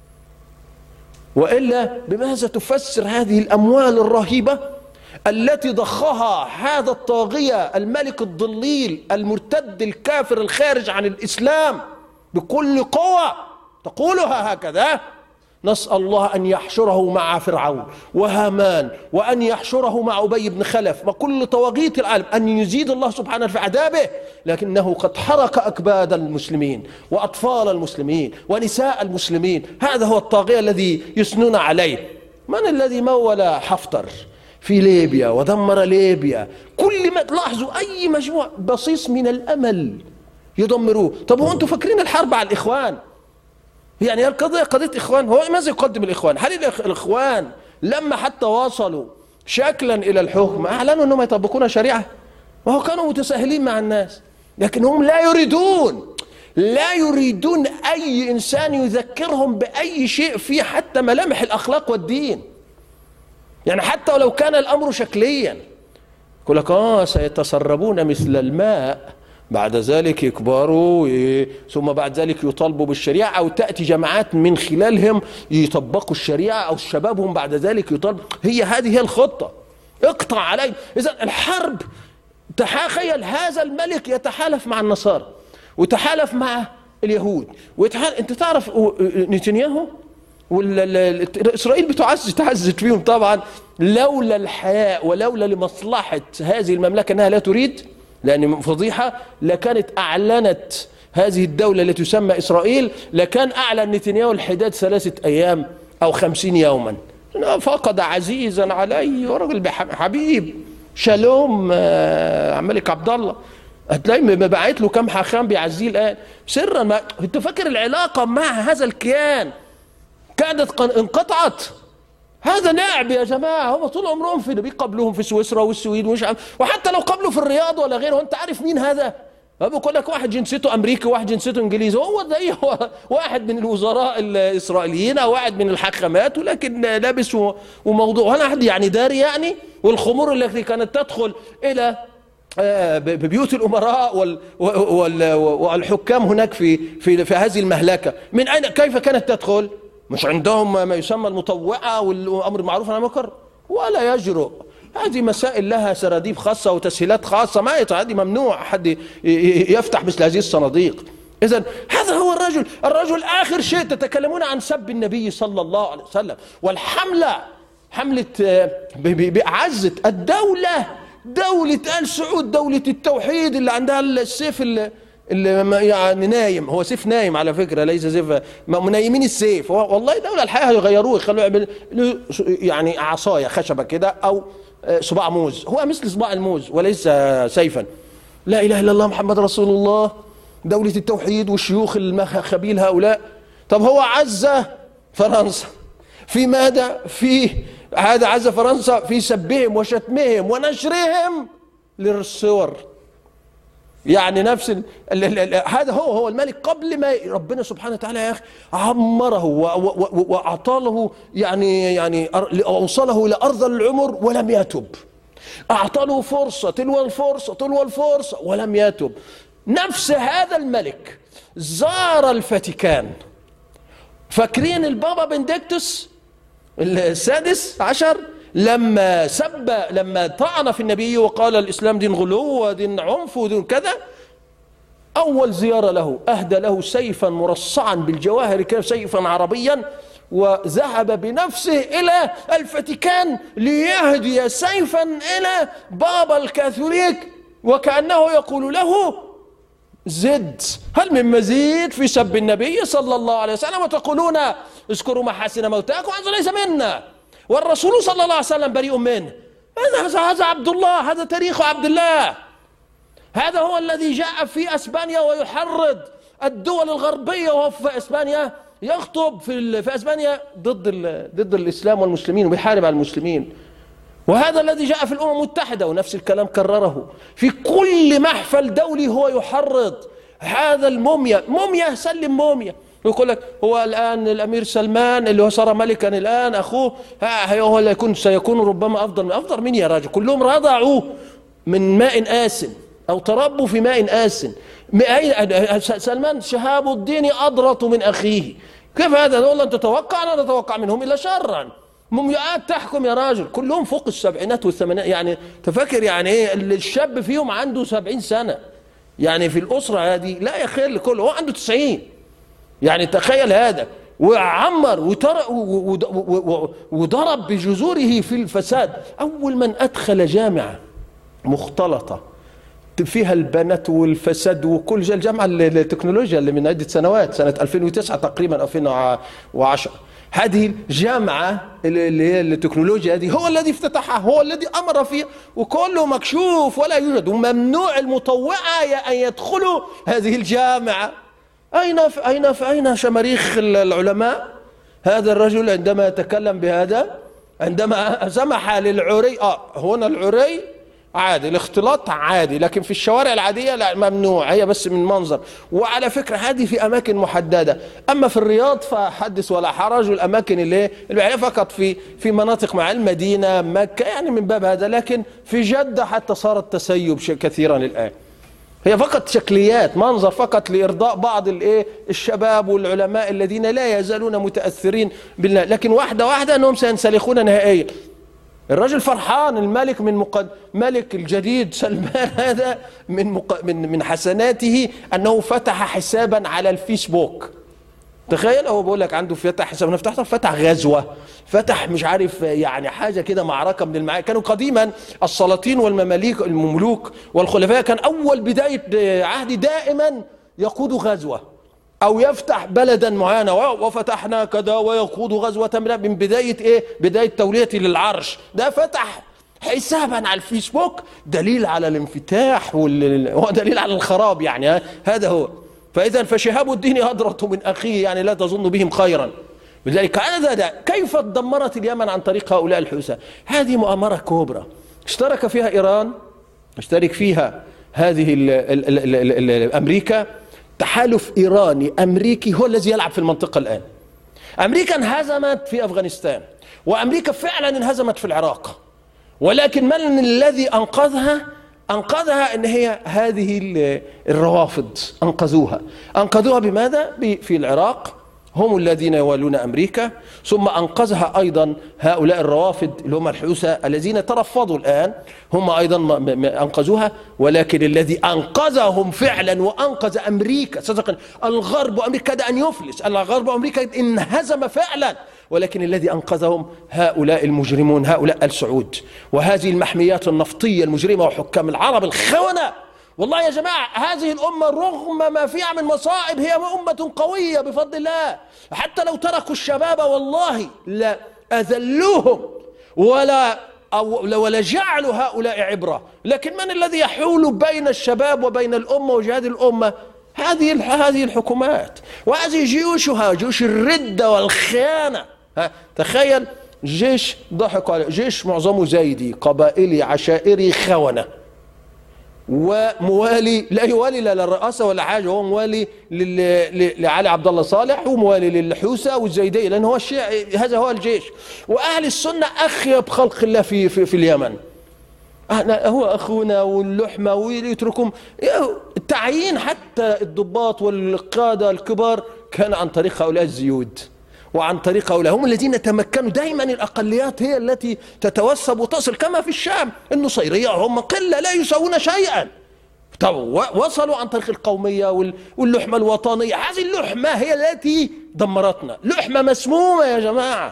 وإلا بماذا تفسر هذه الأموال الرهيبة التي ضخها هذا الطاغية الملك الضليل المرتد الكافر الخارج عن الإسلام بكل قوة تقولها هكذا؟ نسأل الله أن يحشره مع فرعون وهامان، وأن يحشره مع أبي بن خلف وكل طواغيت العالم، أن يزيد الله سبحانه في عذابه. لكنه قد حرك أكباد المسلمين وأطفال المسلمين ونساء المسلمين. هذا هو الطاغية الذي يثنون عليه. من الذي مول حفتر في ليبيا ودمر ليبيا؟ كل ما تلاحظوا أي مجموعة بصيص من الأمل يدمروه. طب هو أنتم فاكرين الحرب على الإخوان؟ يعني القضية قضية إخوان. هو ماذا يقدم الإخوان؟ هل الإخوان لما حتى وصلوا شكلا إلى الحكم أعلنوا أنهم يطبقون شريعة؟ وهو كانوا متساهلين مع الناس، لكن هم لا يريدون لا يريدون أي إنسان يذكرهم بأي شيء فيه حتى ملامح الأخلاق والدين. يعني حتى ولو كان الأمر شكليا، يقول لك آه سيتسربون مثل الماء بعد ذلك يكبروا ثم بعد ذلك يطالبوا بالشريعة، أو تأتي جماعات من خلالهم يطبقوا الشريعة، أو شبابهم بعد ذلك يطالبوا. هي هذه هي الخطة، اقطع علي. إذا الحرب، تخيل هذا الملك يتحالف مع النصارى وتحالف مع اليهود ويتحالف. انت تعرف نتنياهو وإسرائيل بتعز تعزت فيهم طبعا، لولا الحياء ولولا لمصلحة هذه المملكة أنها لا تريد، لأن فضيحة، لكانت أعلنت هذه الدولة التي تسمى إسرائيل، لكان أعلن نتنياهو الحداد ثلاثة أيام أو خمسين يوما. فقد عزيزا علي ورجل حبيب شالوم ملك عبد الله، هتلاقي مبعت له كم حاخام بيعزيه الآن سرا. ما انت فاكر العلاقة مع هذا الكيان كانت انقطعت؟ هذا لعب يا جماعة. هم طول عمرهم في بيقابلوهم في سويسرا والسويد ومش عارف، وحتى لو قابلوا في الرياض ولا غيره. انت عارف مين هذا؟ بقول لك واحد جنسيته امريكي وواحد جنسيته انجليزي، هو زي هو واحد من الوزراء الاسرائيليين او واحد من الحاكمات، ولكن لابس وموضوع هنا حد يعني داري يعني. والخمور التي كانت تدخل الى ببيوت الامراء والحكام هناك في في في هذه المهلكه، من اين كيف كانت تدخل؟ مش عندهم ما يسمى المطوعه والامر المعروف والنهي عن المنكر؟ ولا يجرؤ. هذه مسائل لها سراديب خاصة وتسهيلات خاصة، ما هذه ممنوع حد يفتح مثل هذه الصناديق. إذن هذا هو الرجل. الرجل آخر شيء تتكلمون عن سب النبي صلى الله عليه وسلم، والحملة حملة بعزة الدولة، دولة آل سعود، دولة التوحيد اللي عندها السيف اللي اللي يعني نايم، هو سيف نايم على فكرة، ليس سيف منايمين السيف. والله دولة الحقيقة يغيروه، يخلوه يعمل يعني عصاية خشبة كده أو صباع موز، هو مثل صباع الموز وليس سيفا. لا إله إلا الله محمد رسول الله، دولة التوحيد والشيوخ الخبيل هؤلاء. طب هو عز فرنسا في ماذا؟ في هذا عز فرنسا في سبهم وشتمهم ونشرهم للصور. يعني نفس ال ال ال ال هذا هو هو الملك قبل ما ربنا سبحانه وتعالى يا اخي عمره واعطى له يعني يعني اوصله الى ارض العمر ولم يتب. اعطى له فرصه تلو الفرصه تلو الفرصه ولم يتب. نفس هذا الملك زار الفاتيكان. فاكرين البابا بنديكتوس السادس عشر لما سب لما طعن في النبي وقال الإسلام دين غلو ودين عنف ودين كذا، أول زيارة له أهدى له سيفا مرصعا بالجواهر كده، سيفا عربيا، وذهب بنفسه إلى الفاتيكان ليهدي سيفا إلى بابا الكاثوليك، وكأنه يقول له زد، هل من مزيد في سب النبي صلى الله عليه وسلم؟ وتقولون اذكروا محاسن موتاكم، هذا ليس منا، والرسول صلى الله عليه وسلم بريء منه. هذا هذا عبد الله، هذا تاريخ عبد الله. هذا هو الذي جاء في اسبانيا ويحرض الدول الغربيه، وهو في اسبانيا يخطب في في اسبانيا ضد ضد الاسلام والمسلمين ويحارب على المسلمين. وهذا الذي جاء في الامم المتحده ونفس الكلام كرره في كل محفل دولي، هو يحرض هذا الموميا. موميا سلم موميا، يقول لك هو الآن الأمير سلمان اللي هو صار ملكا الآن أخوه هو اللي يكون سيكون ربما أفضل من أفضل من يا راجل. كلهم رضعوا من ماء آسن أو تربوا في ماء آسن. سلمان شهاب الدين أضرط من أخيه. كيف هذا؟ والله أنت تتوقع؟ لا نتوقع منهم إلا شرا. مومياءات تحكم يا راجل، كلهم فوق السبعينات والثمانينات. يعني تفكر يعني إيه الشاب فيهم عنده سبعين سنة، يعني في الأسرة هذه لا يخل كله، هو عنده تسعين. يعني تخيل هذا، وعمر وضرب بجذوره في الفساد. أول من أدخل جامعة مختلطة فيها البنات والفساد وكل جا الجامعة التكنولوجيا اللي من عدة سنوات، سنة ألفين وتسعة تقريبا ألفين وعشرة، هذه الجامعة اللي هي التكنولوجيا هذه هو الذي افتتحها، هو الذي أمر فيها، وكله مكشوف ولا يوجد، وممنوع المطوعة أن يدخلوا هذه الجامعة. أين أين أين شماريخ العلماء؟ هذا الرجل عندما يتكلم بهذا، عندما سمح للعري، آه هنا العري عادي، الاختلاط عادي، لكن في الشوارع العادية لا ممنوع، هي بس من منظر. وعلى فكرة هذه في أماكن محددة، أما في الرياض فحدث ولا حرج، والأماكن اللي اللي فقط في في مناطق مع المدينة مكة، يعني من باب هذا. لكن في جدة حتى صار التسيب كثيرا الآن. هي فقط شكليات، منظر فقط لإرضاء بعض الايه الشباب والعلماء الذين لا يزالون متأثرين بالله، لكن واحدة واحدة أنهم سينسلخون نهائيا. الرجل فرحان، الملك من مقد... ملك الجديد سلمان هذا من مق... من من حسناته أنه فتح حسابا على الفيسبوك. تخيل، هو بيقول لك عنده فتح حساب، انا فتحت فتح غزوه، فتح مش عارف يعني حاجه كده، معركه من المعارك. كانوا قديما السلاطين والمماليك الملوك والخلفاء كان اول بدايه عهد دائما يقود غزوه او يفتح بلدا معينه، وفتحنا كذا ويقود غزوه من بدايه ايه؟ بدايه توليته للعرش. ده فتح حسابا على الفيسبوك، دليل على الانفتاح ودليل على الخراب يعني. هذا هو. فإذا فشهاب الدين هدرة من أخيه، يعني لا تظن بهم خيرا. لذلك هذا ده كيف دمرت اليمن عن طريق هؤلاء الحوثة؟ هذه مؤامرة كبرى اشترك فيها إيران، اشترك فيها هذه ال ال ال ال ال أمريكا. تحالف إيراني أمريكي هو الذي يلعب في المنطقة الآن. أمريكا انهزمت في أفغانستان، وأمريكا فعلا انهزمت في العراق، ولكن من الذي أنقذها؟ أنقذها إن هي هذه الروافض أنقذوها. أنقذوها بماذا؟ في العراق هم الذين يوالون أمريكا، ثم أنقذها أيضا هؤلاء الروافض اللي هم الحوثة الذين ترفضوا الآن، هم أيضا أنقذوها. ولكن الذي أنقذهم فعلا وأنقذ أمريكا، صدقا الغرب وأمريكا كاد أن يفلس، الغرب وأمريكا انهزم فعلا، ولكن الذي أنقذهم هؤلاء المجرمون، هؤلاء السعود وهذه المحميات النفطية المجرمة وحكام العرب الخونة. والله يا جماعة هذه الأمة رغم ما فيها من مصائب هي أمة قوية بفضل الله. حتى لو تركوا الشباب والله لا أذلوهم ولا أو ولا جعلوا هؤلاء عبرة. لكن من الذي يحول بين الشباب وبين الأمة وجهاد الأمة؟ هذه هذه الحكومات وهذه جيوشها، جيوش الردة والخيانة. ها تخيل جيش ضحك عليه، جيش معظمه زايدي قبائلي عشائري خونة، وموالي لا يوالي لا للرئاسة ولا حاجة، هو موالي لعلي عبد الله صالح وموالي للحوثة والزيدية، لأن هو الشيعي، هذا هو الجيش. وأهل السنة أخيب خلق الله في في, في اليمن، هو أخونا واللحمة ويتركهم. التعيين حتى الضباط والقادة الكبار كان عن طريق هؤلاء الزيود وعن طريق هؤلاء، هم الذين تمكنوا. دائما الأقليات هي التي تتوسب وتصل، كما في الشام النصيرية هم قلة لا يساوون شيئا، وصلوا عن طريق القومية واللحمة الوطنية. هذه اللحمة هي التي دمرتنا، لحمة مسمومة يا جماعة.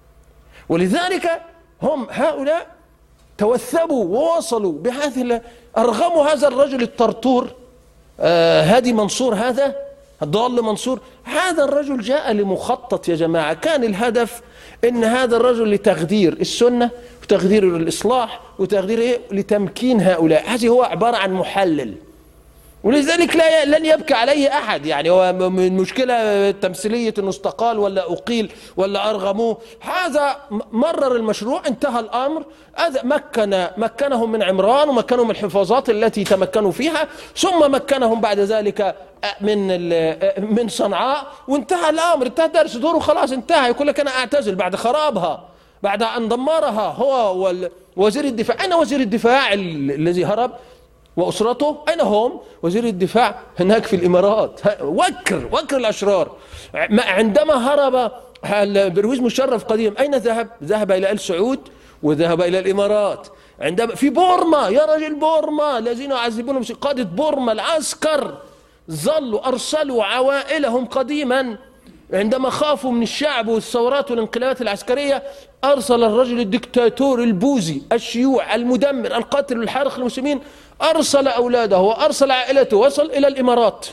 ولذلك هم هؤلاء توثبوا ووصلوا بهذه، أرغموا هذا الرجل الطرطور آه هادي منصور، هذا الضال منصور. هذا الرجل جاء لمخطط يا جماعة، كان الهدف ان هذا الرجل لتغدير السنة وتغدير الإصلاح وتغدير إيه؟ لتمكين هؤلاء. هذه هو عبارة عن محلل، ولذلك لا لن يبكي عليه أحد. يعني هو من مشكلة تمثيلية انه استقال ولا أقيل ولا أرغموه، هذا مرر المشروع، انتهى الأمر. مكن مكنهم من عمران ومكنهم من الحفاظات التي تمكنوا فيها، ثم مكنهم بعد ذلك من من صنعاء، وانتهى الأمر، انتهى درس دوره خلاص انتهى. يقول لك أنا أعتزل بعد خرابها، بعد أن دمرها هو ووزير الدفاع. أين وزير الدفاع الذي هرب وأسرته؟ أين هم؟ وزير الدفاع هناك في الإمارات. وكر وكر الأشرار. عندما هرب برويز مشرف قديم أين ذهب؟ ذهب إلى آل سعود وذهب إلى الإمارات. عندما في بورما، يا رجل بورما الذين يعذبونهم قادة بورما العسكر ظلوا أرسلوا عوائلهم قديما عندما خافوا من الشعب والثورات والانقلابات العسكرية. أرسل الرجل الدكتاتور البوذي الشيوع المدمر القاتل الحارق للمسلمين، أرسل أولاده وأرسل عائلته، وصل إلى الإمارات.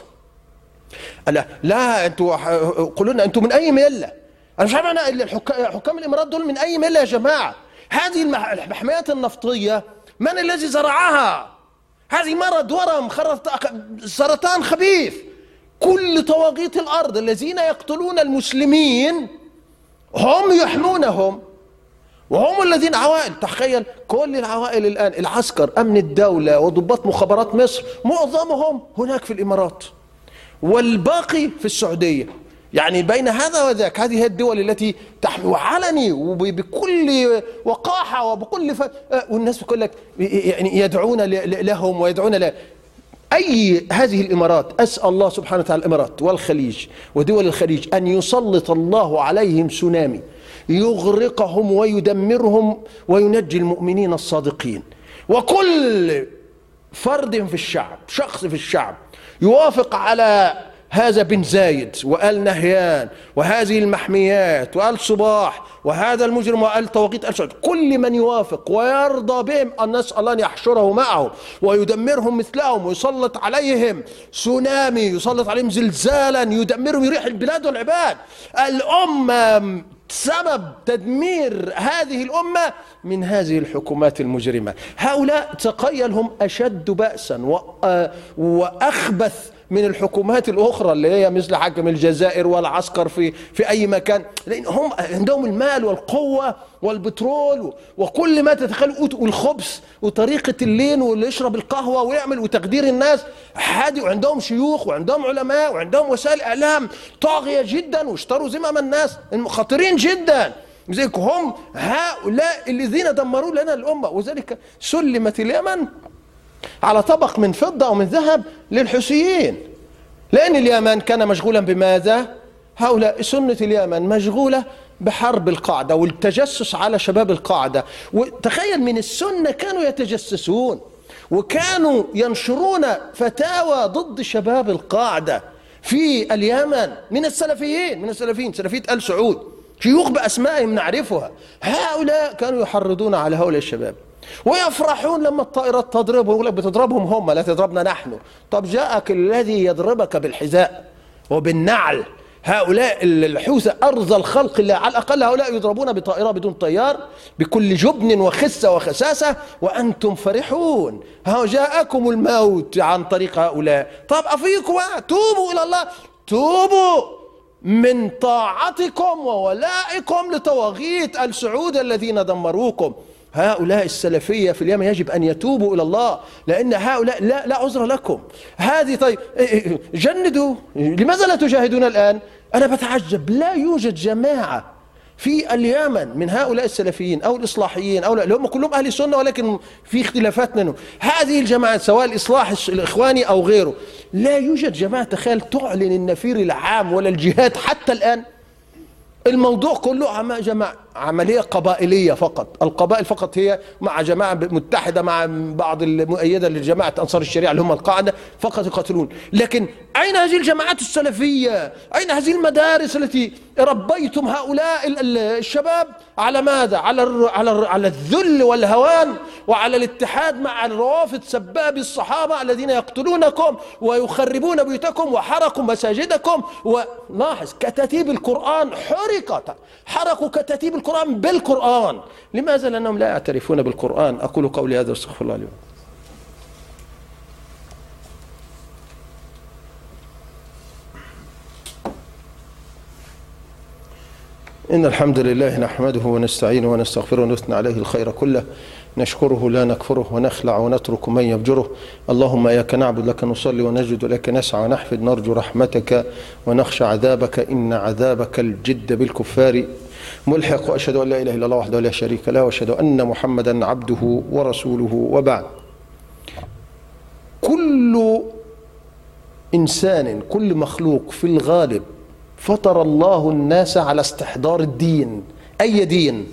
لا لا أنتوا قولوا لنا أنتوا من أي ملة؟ أنا مش عارف أنا حكام الإمارات دول من أي ملة يا جماعة؟ هذه المحميات النفطية من الذي زرعها؟ هذه مرض ورم سرطان خبيث. كل طواغيت الأرض الذين يقتلون المسلمين هم يحمونهم، وهم الذين عوائل. تخيل كل العوائل الآن، العسكر أمن الدولة وضباط مخابرات مصر معظمهم هناك في الإمارات، والباقي في السعودية. يعني بين هذا وذاك هذه هي الدول التي تحمي علني وبكل وقاحة وبكل ف... والناس بيقول لك يعني يدعون لهم ويدعون له. أي هذه الإمارات، أسأل الله سبحانه وتعالى الإمارات والخليج ودول الخليج أن يسلط الله عليهم سونامي يغرقهم ويدمرهم وينجي المؤمنين الصادقين. وكل فرد في الشعب، شخص في الشعب يوافق على هذا بن زايد وآل نهيان وهذه المحميات وآل صباح وهذا المجرم وآل طواغيت آل سعود، كل من يوافق ويرضى بهم أن نسأل الله أن يحشره معهم ويدمرهم مثلهم ويسلط عليهم سونامي، يسلط عليهم زلزالا يدمرهم يريح البلاد والعباد. الأمة سبب تدمير هذه الأمة من هذه الحكومات المجرمة. هؤلاء تخيل هم أشد بأسا وأخبث من الحكومات الأخرى اللي هي مثل حاكم الجزائر والعسكر في في أي مكان، لأن هم عندهم المال والقوة والبترول وكل ما تتخيل والخبز وطريقة اللين واللي يشرب القهوة ويعمل وتقدير الناس حادي، وعندهم شيوخ وعندهم علماء وعندهم وسائل إعلام طاغية جدا واشتروا زمام الناس خطيرين جدا. لذلك هم هؤلاء الذين دمروا لنا الأمة، وذلك سلمت اليمن على طبق من فضة أو من ذهب للحوثيين، لأن اليمن كان مشغولا بماذا؟ هؤلاء سنة اليمن مشغولة بحرب القاعدة والتجسس على شباب القاعدة. وتخيل من السنة كانوا يتجسسون وكانوا ينشرون فتاوى ضد شباب القاعدة في اليمن من السلفيين، من السلفيين سلفية آل سعود، شيوخ بأسمائهم نعرفها. هؤلاء كانوا يحرضون على هؤلاء الشباب ويفرحون لما الطائرات تضربهم، يقول لك بتضربهم هم لا تضربنا نحن. طب جاءك الذي يضربك بالحذاء وبالنعل. هؤلاء الحوثة أرذل الخلق الله، على الأقل هؤلاء يضربون بطائرة بدون طيار بكل جبن وخسة وخساسة وأنتم فرحون. ها جاءكم الموت عن طريق هؤلاء. طب أفيكم توبوا إلى الله، توبوا من طاعتكم وولائكم لطواغيت آل سعود الذين دمروكم. هؤلاء السلفية في اليمن يجب أن يتوبوا إلى الله، لأن هؤلاء لا, لا عذر لكم. هذه طيب جندوا، لماذا لا تجاهدون الآن؟ أنا بتعجب، لا يوجد جماعة في اليمن من هؤلاء السلفيين أو الإصلاحيين أو اللي هم كلهم أهل السنة ولكن في اختلافات منهم. هذه الجماعات سواء الإصلاح الإخواني أو غيره، لا يوجد جماعة تخيل تعلن النفير العام ولا الجهاد حتى الآن. الموضوع كله جماعة عملية قبائلية فقط، القبائل فقط هي مع جماعة متحدة مع بعض المؤيدة لجماعة أنصار الشريعة اللي هم القاعدة فقط يقاتلون. لكن أين هذه الجماعات السلفية؟ أين هذه المدارس التي ربيتم هؤلاء الشباب على ماذا؟ على على على الذل والهوان وعلى الاتحاد مع الروافض سبابي الصحابة الذين يقتلونكم ويخربون بيوتكم وحرقوا مساجدكم. ولاحظ كتاتيب القرآن حرقت، حرقوا كتاتيب القرآن بالقرآن. لماذا؟ لأنهم لا يعترفون بالقرآن. أقول قولي هذا واستغفر الله لي. إن الحمد لله نحمده ونستعينه ونستغفره ونثني عليه الخير كله، نشكره لا نكفره ونخلع ونترك من يفجره. اللهم إياك نعبد لك نصلي ونسجد لك نسعى ونحفد نرجو رحمتك ونخشى عذابك إن عذابك الجد بالكفار ملحق. وأشهد أن لا إله إلا الله وحده لا شريك له وأشهد أن محمدا عبده ورسوله. وبعد، كل إنسان كل مخلوق في الغالب فطر الله الناس على استحضار الدين، أي دين،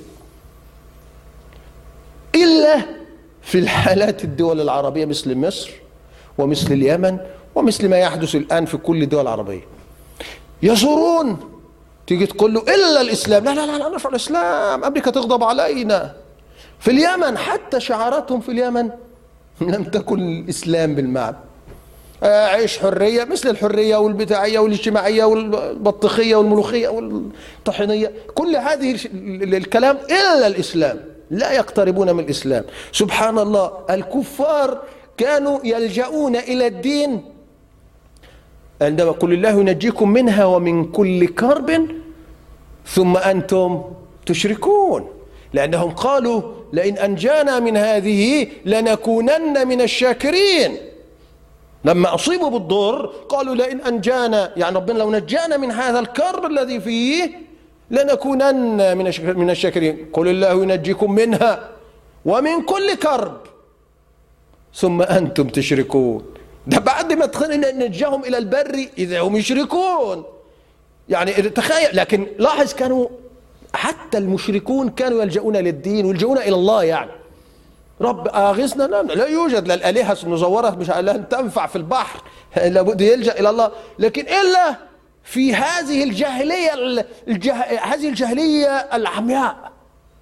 إلا في الحالات الدول العربية مثل مصر ومثل اليمن ومثل ما يحدث الآن في كل الدول العربية. يزورون، تيجي تقول له إلا الإسلام، لا لا لا لا نفعل الإسلام، أمريكا تغضب علينا. في اليمن حتى شعاراتهم في اليمن لم تكن الإسلام بالمعنى. عيش حرية مثل الحرية والبداعية والاجتماعية والبطيخية والملوخية والطحينية، كل هذه الكلام إلا الإسلام، لا يقتربون من الإسلام. سبحان الله، الكفار كانوا يلجؤون إلى الدين عندما قل الله ينجيكم منها ومن كل كرب ثم أنتم تشركون، لأنهم قالوا لئن أنجانا من هذه لنكونن من الشاكرين. لما أصيبوا بالضر قالوا لئن أنجانا، يعني ربنا لو نجانا من هذا الكرب الذي فيه لنكونن من الشاكرين. قل الله ينجيكم منها ومن كل كرب ثم أنتم تشركون. ده بعد ما نجاهم إلى البر إذا هم يشركون. يعني تخيل. لكن لاحظ كانوا حتى المشركون كانوا يلجؤون للدين ويلجؤون إلى الله. يعني رب أغثنا، لا يوجد لا الآلهة المزورة مش لن تنفع في البحر، لابد يلجأ إلى الله. لكن إلا في هذه الجاهلية الجه... هذه الجاهلية العمياء.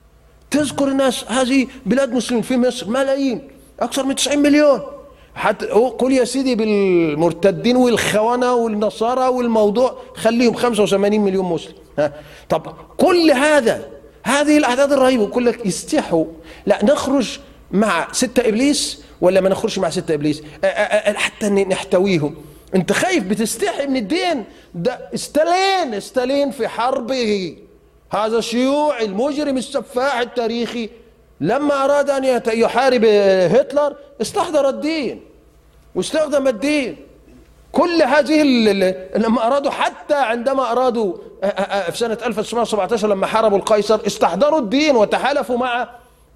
تذكر الناس هذه بلاد مسلمين في مصر ملايين، أكثر من تسعين مليون. حتى قل يا سيدي بالمرتدين والخونة والنصارى والموضوع خليهم خمسة وثمانين مليون مسلم. ها. طب كل هذا هذه الأعداد الرهيبة كل لك يستحوا. لا نخرج مع ستة إبليس ولا ما نخرجش مع ستة إبليس حتى نحتويهم. أنت خايف بتستحي من الدين ده. استالين استالين في حربه هذا الشيوعي المجرم السفاح التاريخي لما أراد أن يحارب هتلر استحضر الدين واستخدم الدين. كل هذه لما أرادوا، حتى عندما أرادوا في سنة ألف وتسعمائة وسبعة عشر لما حاربوا القيصر استحضروا الدين وتحالفوا مع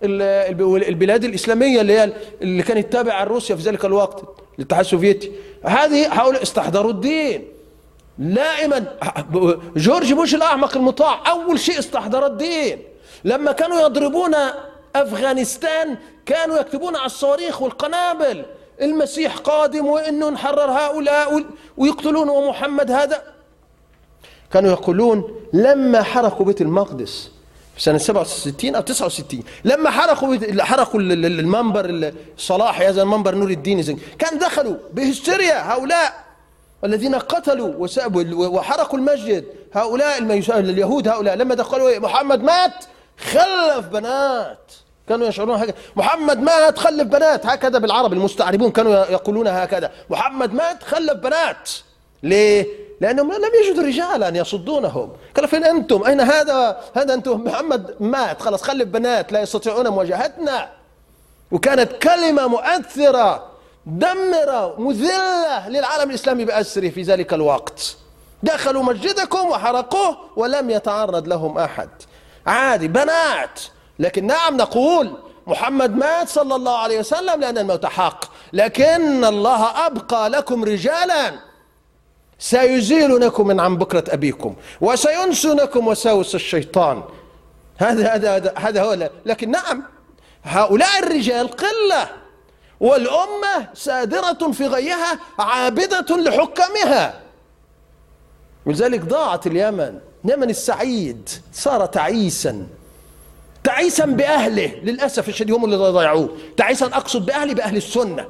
البلاد الإسلامية اللي هي اللي كانت تابعة لروسيا في ذلك الوقت، الاتحاد السوفيتي. هذه هؤلاء استحضروا الدين دائما. جورج بوش الأعمق المطاع أول شيء استحضر الدين. لما كانوا يضربون أفغانستان كانوا يكتبون على الصواريخ والقنابل المسيح قادم وإنه نحرر هؤلاء ويقتلون ومحمد هذا. كانوا يقولون لما حرقوا بيت المقدس في سنة سبعة وستين أو تسعة وستين، لما حرقوا حرقوا المنبر الصلاحي هذا المنبر نور الدين، كان دخلوا بهستيريا هؤلاء الذين قتلوا وحرقوا المسجد. هؤلاء اليهود هؤلاء لما دخلوا محمد مات خلف بنات. كانوا يشعرون هكذا، محمد مات خلف بنات. هكذا بالعرب المستعربون كانوا يقولون هكذا، محمد مات خلف بنات. ليه؟ لأنهم لم يجدوا رجالا يصدونهم. قالوا فين أنتم؟ أين هذا؟ هذا أنتم محمد مات خلاص خلف بنات لا يستطيعون مواجهتنا. وكانت كلمة مؤثرة دمرة مذلة للعالم الإسلامي بأسره في ذلك الوقت. دخلوا مسجدكم وحرقوه ولم يتعرض لهم أحد. عادي بنات. لكن نعم نقول محمد مات صلى الله عليه وسلم لأن الموت حق، لكن الله أبقى لكم رجالا سيزيلونكم من عن بكرة أبيكم وسينسونكم وساوس الشيطان. هذا هذا هذا هو. لكن نعم هؤلاء الرجال قلة والأمة سادرة في غيها عابدة لحكامها. ولذلك ضاعت اليمن. اليمن السعيد صار تعيسا تعيسا بأهله للأسف الشديد. هم اللي ضيعوه. تعيسا أقصد بأهله بأهل السنة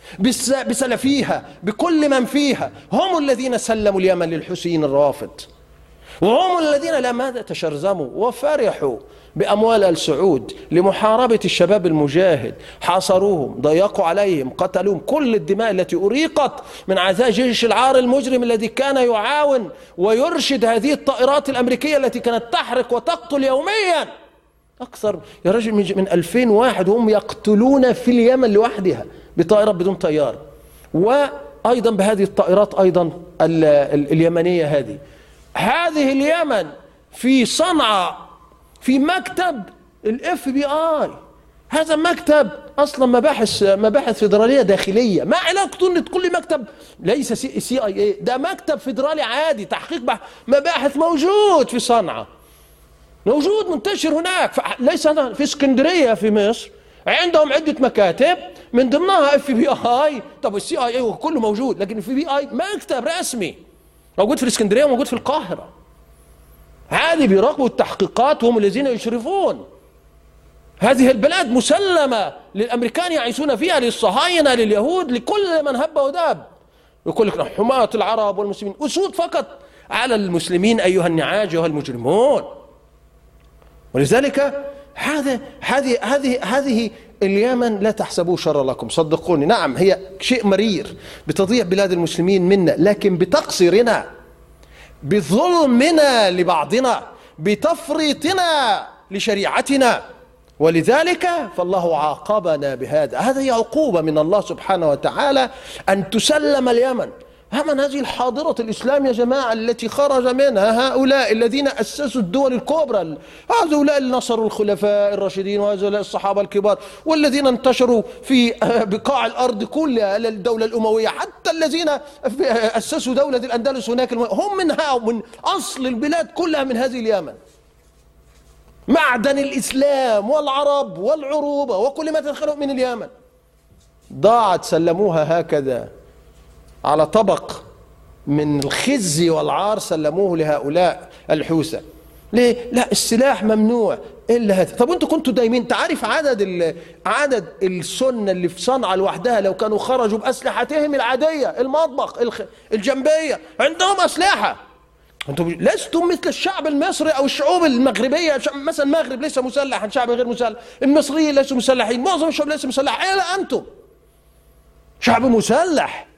بسلفيها بكل من فيها. هم الذين سلموا اليمن للحوثيين الرافض، وهم الذين لا ماذا تشرذموا وفرحوا بأموال آل سعود لمحاربة الشباب المجاهد. حاصروهم، ضيقوا عليهم، قتلوهم. كل الدماء التي أريقت من عذاب جيش العار المجرم الذي كان يعاون ويرشد هذه الطائرات الأمريكية التي كانت تحرق وتقتل يوميا أكثر يا رجل من ألفين واحد هم يقتلون في اليمن لوحدها بطائرات بدون طيار. وأيضا بهذه الطائرات أيضا اليمنية هذه هذه اليمن في صنعاء في مكتب الاف بي اي. هذا مكتب اصلا مباحث مباحث فيدراليه داخليه. ما علاقته ان تقول لي مكتب ليس سي, سي اي اي؟ ده مكتب فيدرالي عادي تحقيق مباحث موجود في صنعاء، موجود منتشر هناك. ليس في اسكندريه في مصر عندهم عده مكاتب من ضمنها اف بي اي. طب السي اي اي كله موجود، لكن الف بي اي مكتب رسمي موجود في الاسكندريه وموجود في القاهره. هذه بيراقبوا التحقيقات وهم الذين يشرفون. هذه البلاد مسلمة للأمريكان يعيشون فيها، للصهاينة، لليهود، لكل من هب وداب. يقول لك حماة العرب والمسلمين أسود فقط على المسلمين أيها النعاج أيها المجرمون. ولذلك هذا هذه هذه هذه اليمن لا تحسبوه شر لكم، صدقوني. نعم هي شيء مرير بتضيع بلاد المسلمين منا، لكن بتقصيرنا، بظلمنا لبعضنا، بتفريطنا لشريعتنا. ولذلك فالله عاقبنا بهذا. هذه عقوبة من الله سبحانه وتعالى أن تسلم اليمن من هذه الحاضرة الإسلام يا جماعة التي خرج منها هؤلاء الذين أسسوا الدول الكبرى، هؤلاء اللي نصروا الخلفاء الراشدين وهؤلاء الصحابة الكبار، والذين انتشروا في بقاع الأرض كلها الدولة الأموية، حتى الذين أسسوا دولة الأندلس هناك هم من من أصل البلاد كلها من هذه اليمن. معدن الإسلام والعرب والعروبة وكل ما تدخله من اليمن ضاعت، سلموها هكذا على طبق من الخزي والعار، سلموه لهؤلاء الحوثة. ليه؟ لا، السلاح ممنوع الا هذا. طب انتوا كنتوا دايمين، تعرف عدد عدد السنة اللي في صنعاء لوحدها لو كانوا خرجوا بأسلحتهم العادية، المطبخ، الجنبية، عندهم أسلحة. انتم لستم مثل الشعب المصري او الشعوب المغربيه، مثلا المغرب ليس مسلحا، شعب غير مسلح، المصريين ليسوا مسلحين، معظم الشعوب ليس مسلح، الا انتم شعب مسلح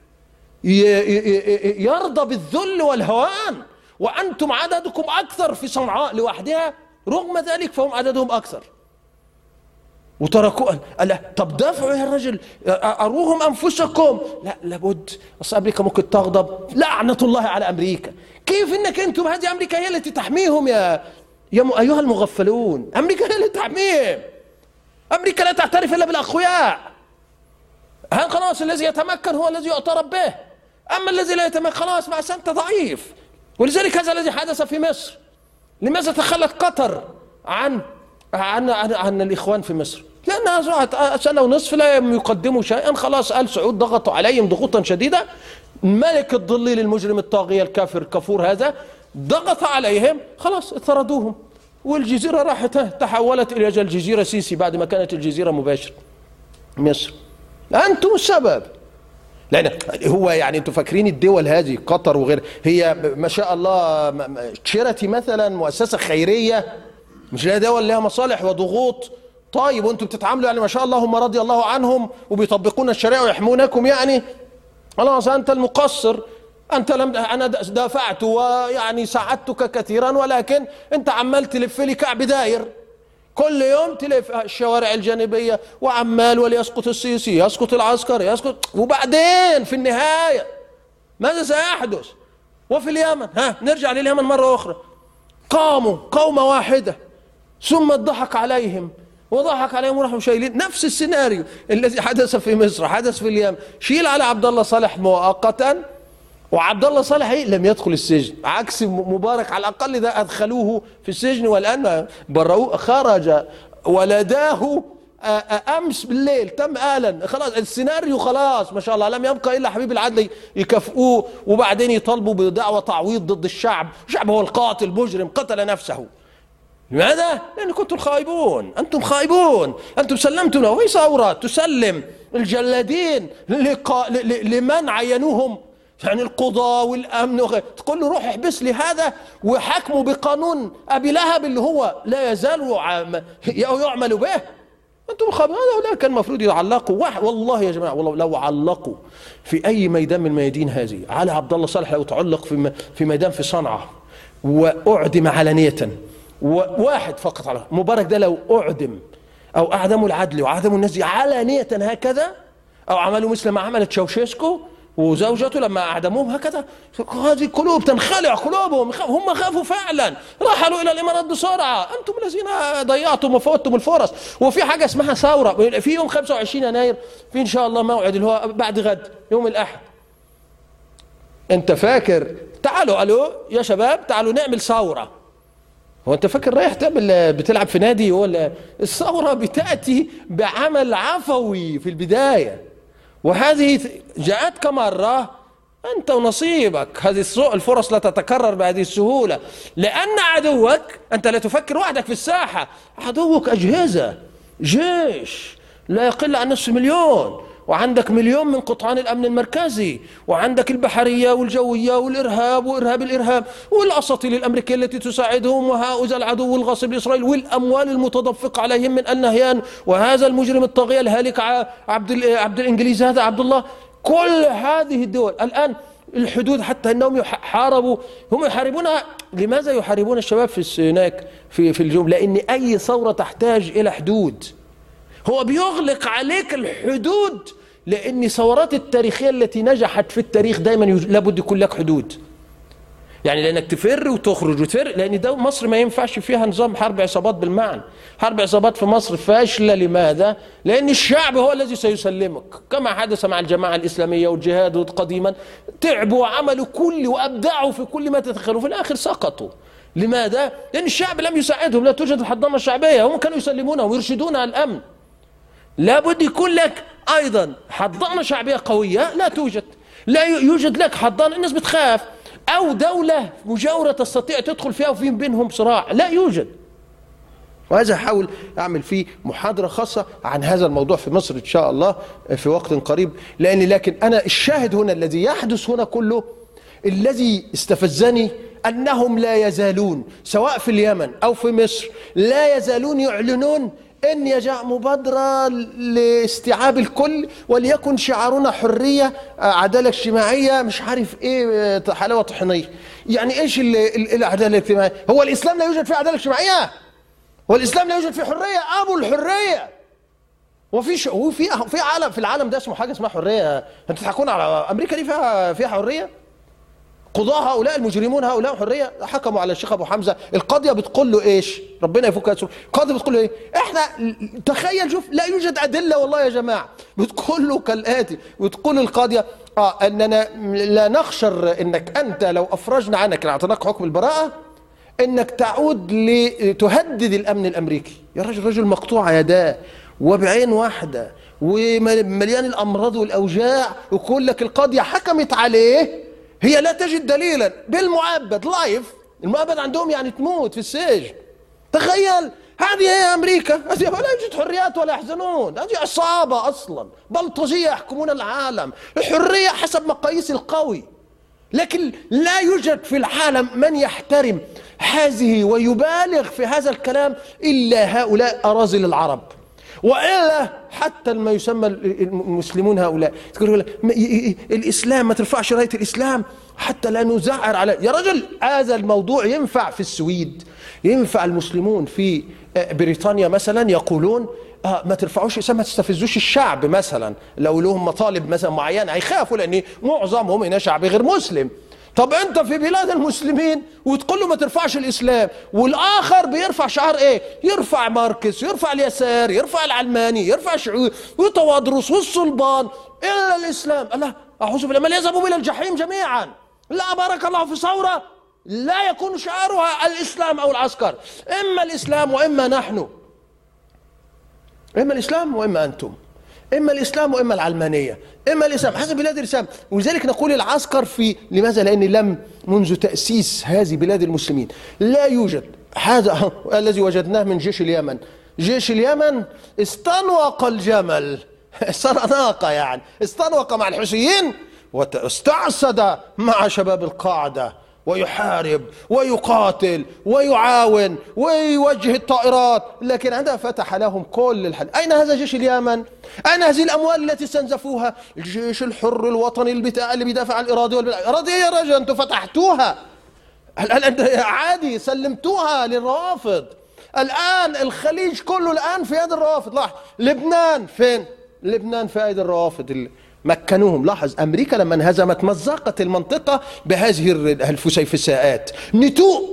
يرضى بالذل والهوان، وانتم عددكم اكثر في صنعاء لوحدها، رغم ذلك فهم عددهم اكثر وتركوا. لا، طب دافعوا يا رجل، اروهم انفسكم. لا، لابد، اصل امريكا ممكن تغضب، لعنه الله على امريكا. كيف انك انتم، هذه امريكا هي التي تحميهم يا يا ايها المغفلون، امريكا هي التي تحميهم. امريكا لا تعترف الا بالاقوياء. هل خلاص الذي يتمكن هو الذي يعترف به، اما الذي لا يتمكن خلاص مع انت ضعيف. ولذلك هذا الذي حدث في مصر. لماذا تخلت قطر عن عن عن, عن الاخوان في مصر؟ لانها زرعت سنه ونصف لا يقدموا شيئا، خلاص ال سعود ضغطوا عليهم ضغوطا شديده. ملك الضليل المجرم الطاغيه الكافر الكفور هذا ضغط عليهم، خلاص اطردوهم، والجزيره راحت تحولت الى الجزيره سيسي بعد ما كانت الجزيره مباشر مصر. انتم السبب. لان هو يعني انتم فاكرين الدول هذه قطر وغيرها هي ما شاء الله تشيرتي مثلا مؤسسه خيريه، مش لها دول لها مصالح وضغوط. طيب وانتم بتتعاملوا يعني ما شاء الله هم رضي الله عنهم وبيطبقون الشريعه ويحمونكم، يعني خلاص انت المقصر، انت لم انا دافعت ويعني ساعدتك كثيرا، ولكن انت عمال تلف لي كعب داير، كل يوم تلف الشوارع الجانبيه وعمال وليسقط السيسي، يسقط العسكري، يسقط، وبعدين في النهايه ماذا سيحدث؟ وفي اليمن، ها نرجع لليمن مره اخرى، قاموا قومه واحده ثم ضحك عليهم وضحك عليهم وراحوا شايلين نفس السيناريو الذي حدث في مصر حدث في اليمن. شيل على عبد الله صالح مؤقتا، وعبد الله صالح لم يدخل السجن، عكس مبارك على الاقل ده ادخلوه في السجن والان بروه، خرج ولداه امس بالليل، تم اعلن خلاص السيناريو، خلاص ما شاء الله لم يبقى الا حبيب العدل يكافئوه، وبعدين يطالبوا بدعوى تعويض ضد الشعب، الشعب هو القاتل مجرم قتل نفسه. لماذا؟ لأن كنتم خائبون، أنتم خائبون، أنتم سلمتم له. في ثورة تسلم الجلادين لمن عينوهم، يعني القضاء والأمن وغيره، تقول له روح احبس لي هذا وحكموا بقانون أبي لهب اللي هو لا يزال يعمل به. أنتم خائبون. هؤلاء كان المفروض يعلقوا، والله يا جماعة والله لو علقوا في أي ميدان من الميادين هذه على عبد الله صالح، لو تعلق في في ميدان في صنعاء وأعدم علانية، وواحد فقط على مبارك ده، لو أعدم أو أعدموا العدل وأعدموا الناس دي علانية هكذا، أو عملوا مثل ما عملت شاوشيسكو وزوجته لما أعدموهم هكذا، هذه قلوب تنخلع قلوبهم، هم خافوا فعلا، رحلوا إلى الإمارات بسرعة. أنتم الذين ضيعتم وفوتم الفرص. وفي حاجة اسمها ثورة في يوم خمسة وعشرين يناير، في إن شاء الله موعد اللي هو بعد غد يوم الأحد. أنت فاكر تعالوا قالوا يا شباب تعالوا نعمل ثورة، هو انت فاكر رايح تعمل بتلعب في نادي؟ ولا الثوره بتاتي بعمل عفوي في البدايه، وهذه جاءتك مره انت ونصيبك. هذه الفرص لا تتكرر بهذه السهوله، لان عدوك انت لا تفكر وحدك في الساحه، عدوك اجهزه، جيش لا يقل عن نصف مليون، وعندك مليون من قطعان الأمن المركزي، وعندك البحرية والجوية والإرهاب وإرهاب الإرهاب والأساطيل الأمريكية التي تساعدهم، وهؤلاء العدو الغاصب لإسرائيل، والأموال المتدفقة عليهم من النهيان، وهذا المجرم الطاغية الهالك عبد عبد الإنجليز هذا عبد الله. كل هذه الدول الآن الحدود، حتى أنهم يحاربوا، هم يحاربونها. لماذا يحاربون الشباب في هناك في في الجملة؟ لأن أي ثورة تحتاج إلى حدود. هو بيغلق عليك الحدود لأن الثورات التاريخية التي نجحت في التاريخ دايما لابد يكون لك حدود. يعني لأنك تفر وتخرج وتفر، لأن ده مصر ما ينفعش فيها نظام حرب عصابات بالمعنى. حرب عصابات في مصر فاشلة. لماذا؟ لأن الشعب هو الذي سيسلمك، كما حدث مع الجماعة الإسلامية والجهاد قديما. تعبوا وعملوا كل وأبدعوا في كل ما تتخيلوا، في الآخر سقطوا. لماذا؟ لأن الشعب لم يساعدهم، لا توجد الحضانة الشعبية، هم كانوا يسلمونها ويرشدون على الأمن. لابد يكون لك أيضا حضانة شعبية قوية، لا توجد. لا يوجد لك حضانة، الناس بتخاف، أو دولة مجاورة تستطيع تدخل فيها وفي بينهم صراع، لا يوجد. وهذا أحاول أعمل فيه محاضرة خاصة عن هذا الموضوع في مصر إن شاء الله في وقت قريب. لأن لكن أنا الشاهد هنا الذي يحدث هنا كله، الذي استفزني أنهم لا يزالون سواء في اليمن أو في مصر لا يزالون يعلنون إن يجاء مبادرة لاستيعاب الكل، وليكن شعارنا حرية، عدالة اجتماعية، مش عارف إيه، حلاوة طحينية. يعني إيش العدالة الاجتماعية؟ هو الإسلام لا يوجد فيه عدالة اجتماعية؟ هو الإسلام لا يوجد فيه حرية؟ أبو الحرية. وفي ش... وفي في عالم، في العالم ده اسمه حاجة اسمها حرية. أنتوا تضحكون على أمريكا دي فيها فيها حرية؟ قضاة هؤلاء المجرمون هؤلاء حرية؟ حكموا على الشيخ أبو حمزة، القاضية بتقول له إيش؟ ربنا يفك أسره، القاضية بتقول له إيه؟ إحنا تخيل، شوف، لا يوجد أدلة والله يا جماعة. بتقول له كالآتي، بتقول القاضية آه أننا لا نخشر إنك أنت لو أفرجنا عنك، أعطيناك حكم البراءة، إنك تعود لتهدد الأمن الأمريكي. يا راجل، رجل مقطوع يداه وبعين واحدة ومليان الأمراض والأوجاع، ويقول لك القاضية حكمت عليه، هي لا تجد دليلا بالمؤبد لايف. المؤبد عندهم يعني تموت في السجن. تخيل، هذه هي أمريكا، هذه لا يوجد حريات ولا يحزنون، هذه عصابة أصلا بلطجية يحكمون العالم. الحرية حسب مقاييس القوي، لكن لا يوجد في العالم من يحترم هذه ويبالغ في هذا الكلام إلا هؤلاء أراذل العرب، وإلا حتى ما يسمى المسلمون هؤلاء تقول الإسلام، ما ترفعش راية الإسلام حتى لا نزعر على. يا رجل، هذا الموضوع ينفع في السويد، ينفع المسلمون في بريطانيا مثلا يقولون آه ما ترفعوش اسم، ما تستفزوش الشعب مثلا، لو لهم مطالب مثلا معينة هيخافوا، لأن معظمهم هنا شعب غير مسلم. طب انت في بلاد المسلمين وتقول له ما ترفعش الاسلام، والاخر بيرفع شعار ايه؟ يرفع ماركس، يرفع اليسار، يرفع العلماني، يرفع شعوب وتوادرس والصلبان، الا الاسلام. الله، اعوذ بالله، ما يذهبوا الى الجحيم جميعا. لا بارك الله في ثوره لا يكون شعارها الاسلام او العسكر، اما الاسلام واما نحن، اما الاسلام واما انتم، إما الإسلام وإما العلمانية، إما الإسلام حسب بلاد الإسلام. ولذلك نقول العسكر في لماذا؟ لأن لم منذ تأسيس هذه بلاد المسلمين لا يوجد هذا الذي وجدناه من جيش اليمن. جيش اليمن استنوق الجمل، صار ناقة يعني، استنوق مع الحوثيين واستعسد مع شباب القاعدة، ويحارب ويقاتل ويعاون ويوجه الطائرات، لكن عندما فتح لهم كل الحل. أين هذا جيش اليمن؟ أين هذه الأموال التي استنزفوها؟ الجيش الحر الوطني البتاع اللي بيدافع عن الإرادة والبتاع. إرادة يا رجل، أنتم فتحتوها عادي، سلمتوها للروافض. الآن الخليج كله الآن في يد الروافض. لاحظ لبنان فين؟ لبنان في يد الروافض اللي مكنوهم. لاحظ أمريكا لما انهزمت مزقت المنطقة بهذه الفسيفساءات، نتوء.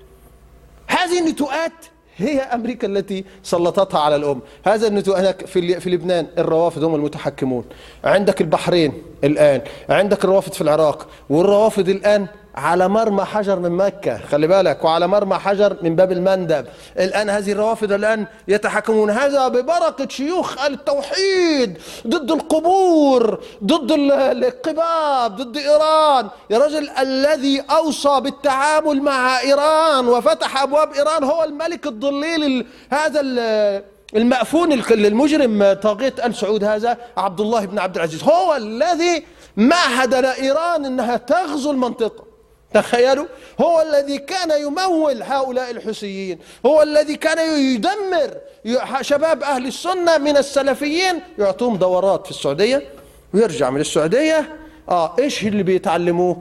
هذه النتوءات هي أمريكا التي سلطتها على الأم. هذا النتوء هناك في في لبنان الروافض هم المتحكمون. عندك البحرين الآن، عندك الروافض في العراق، والروافض الآن على مرمى حجر من مكة، خلي بالك، وعلى مرمى حجر من باب المندب. الآن هذه الروافض الآن يتحكمون، هذا ببركة شيوخ التوحيد ضد القبور، ضد القباب، ضد إيران. يا رجل، الذي أوصى بالتعامل مع إيران وفتح أبواب إيران هو الملك الضليل هذا المأفون المجرم طاغية آل سعود، هذا عبد الله بن عبد العزيز، هو الذي مهد لإيران أنها تغزو المنطقة. تخيلوا، هو الذي كان يمول هؤلاء الحوثيين، هو الذي كان يدمر شباب أهل السنة من السلفيين، يعطوهم دورات في السعودية ويرجع من السعودية آه إيش اللي بيتعلموه؟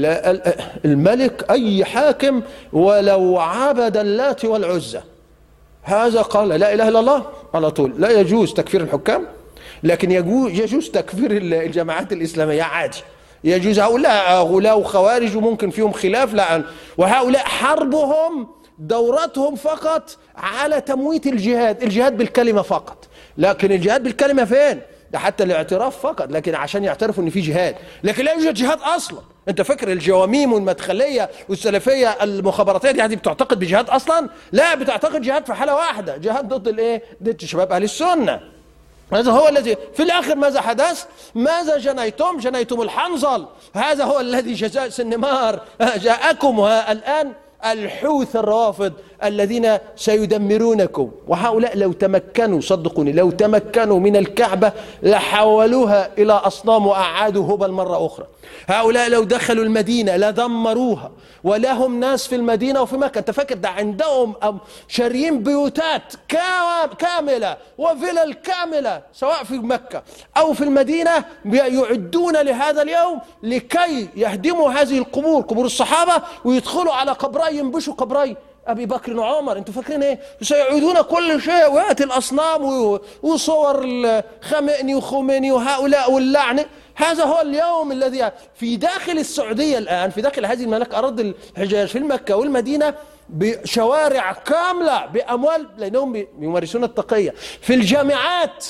الملك أي حاكم ولو عبد اللات والعزى، هذا قال لا إله إلا الله على طول، لا يجوز تكفير الحكام، لكن يجوز تكفير الجماعات الإسلامية عادي، يجوز. هؤلاء غلاة وخوارج وممكن فيهم خلاف، لا، وهؤلاء حربهم دورتهم فقط على تمويت الجهاد، الجهاد بالكلمة فقط. لكن الجهاد بالكلمة فين؟ ده حتى الاعتراف فقط، لكن عشان يعترفوا ان في جهاد، لكن لا يوجد جهاد اصلا. انت فاكر الجواميم والمدخليه والسلفيه المخابراتيه دي هذه بتعتقد بجهاد اصلا؟ لا، بتعتقد جهاد في حاله واحده، جهاد ضد الايه؟ ضد شباب اهل السنه. هذا هو الذي في الاخر ماذا حدث؟ ماذا جنيتم؟ جنيتم الحنظل. هذا هو الذي جزاء سنمار جاءكم الان الحوث الرافض الذين سيدمرونكم. وهؤلاء لو تمكنوا، صدقوني، لو تمكنوا من الكعبة لحولوها إلى أصنام وأعادوا هبل مرة أخرى. هؤلاء لو دخلوا المدينة لدمروها، ولهم ناس في المدينة وفي مكة. أنت فاكر ده عندهم شاريين بيوتات كاملة وفلل كاملة سواء في مكة أو في المدينة، يعدون لهذا اليوم لكي يهدموا هذه القبور، قبور الصحابة، ويدخلوا على قبري، ينبشوا قبري أبي بكر وعمر. أنتوا فاكرين إيه؟ سيعيدون كل شيء، ويأتي الأصنام وصور خامنئي وخميني وهؤلاء واللعنة. هذا هو اليوم الذي في داخل السعودية الآن، في داخل هذه المملكة أرض الحجاز، في المكة والمدينة، بشوارع كاملة بأموال، لأنهم يمارسون التقية. في الجامعات،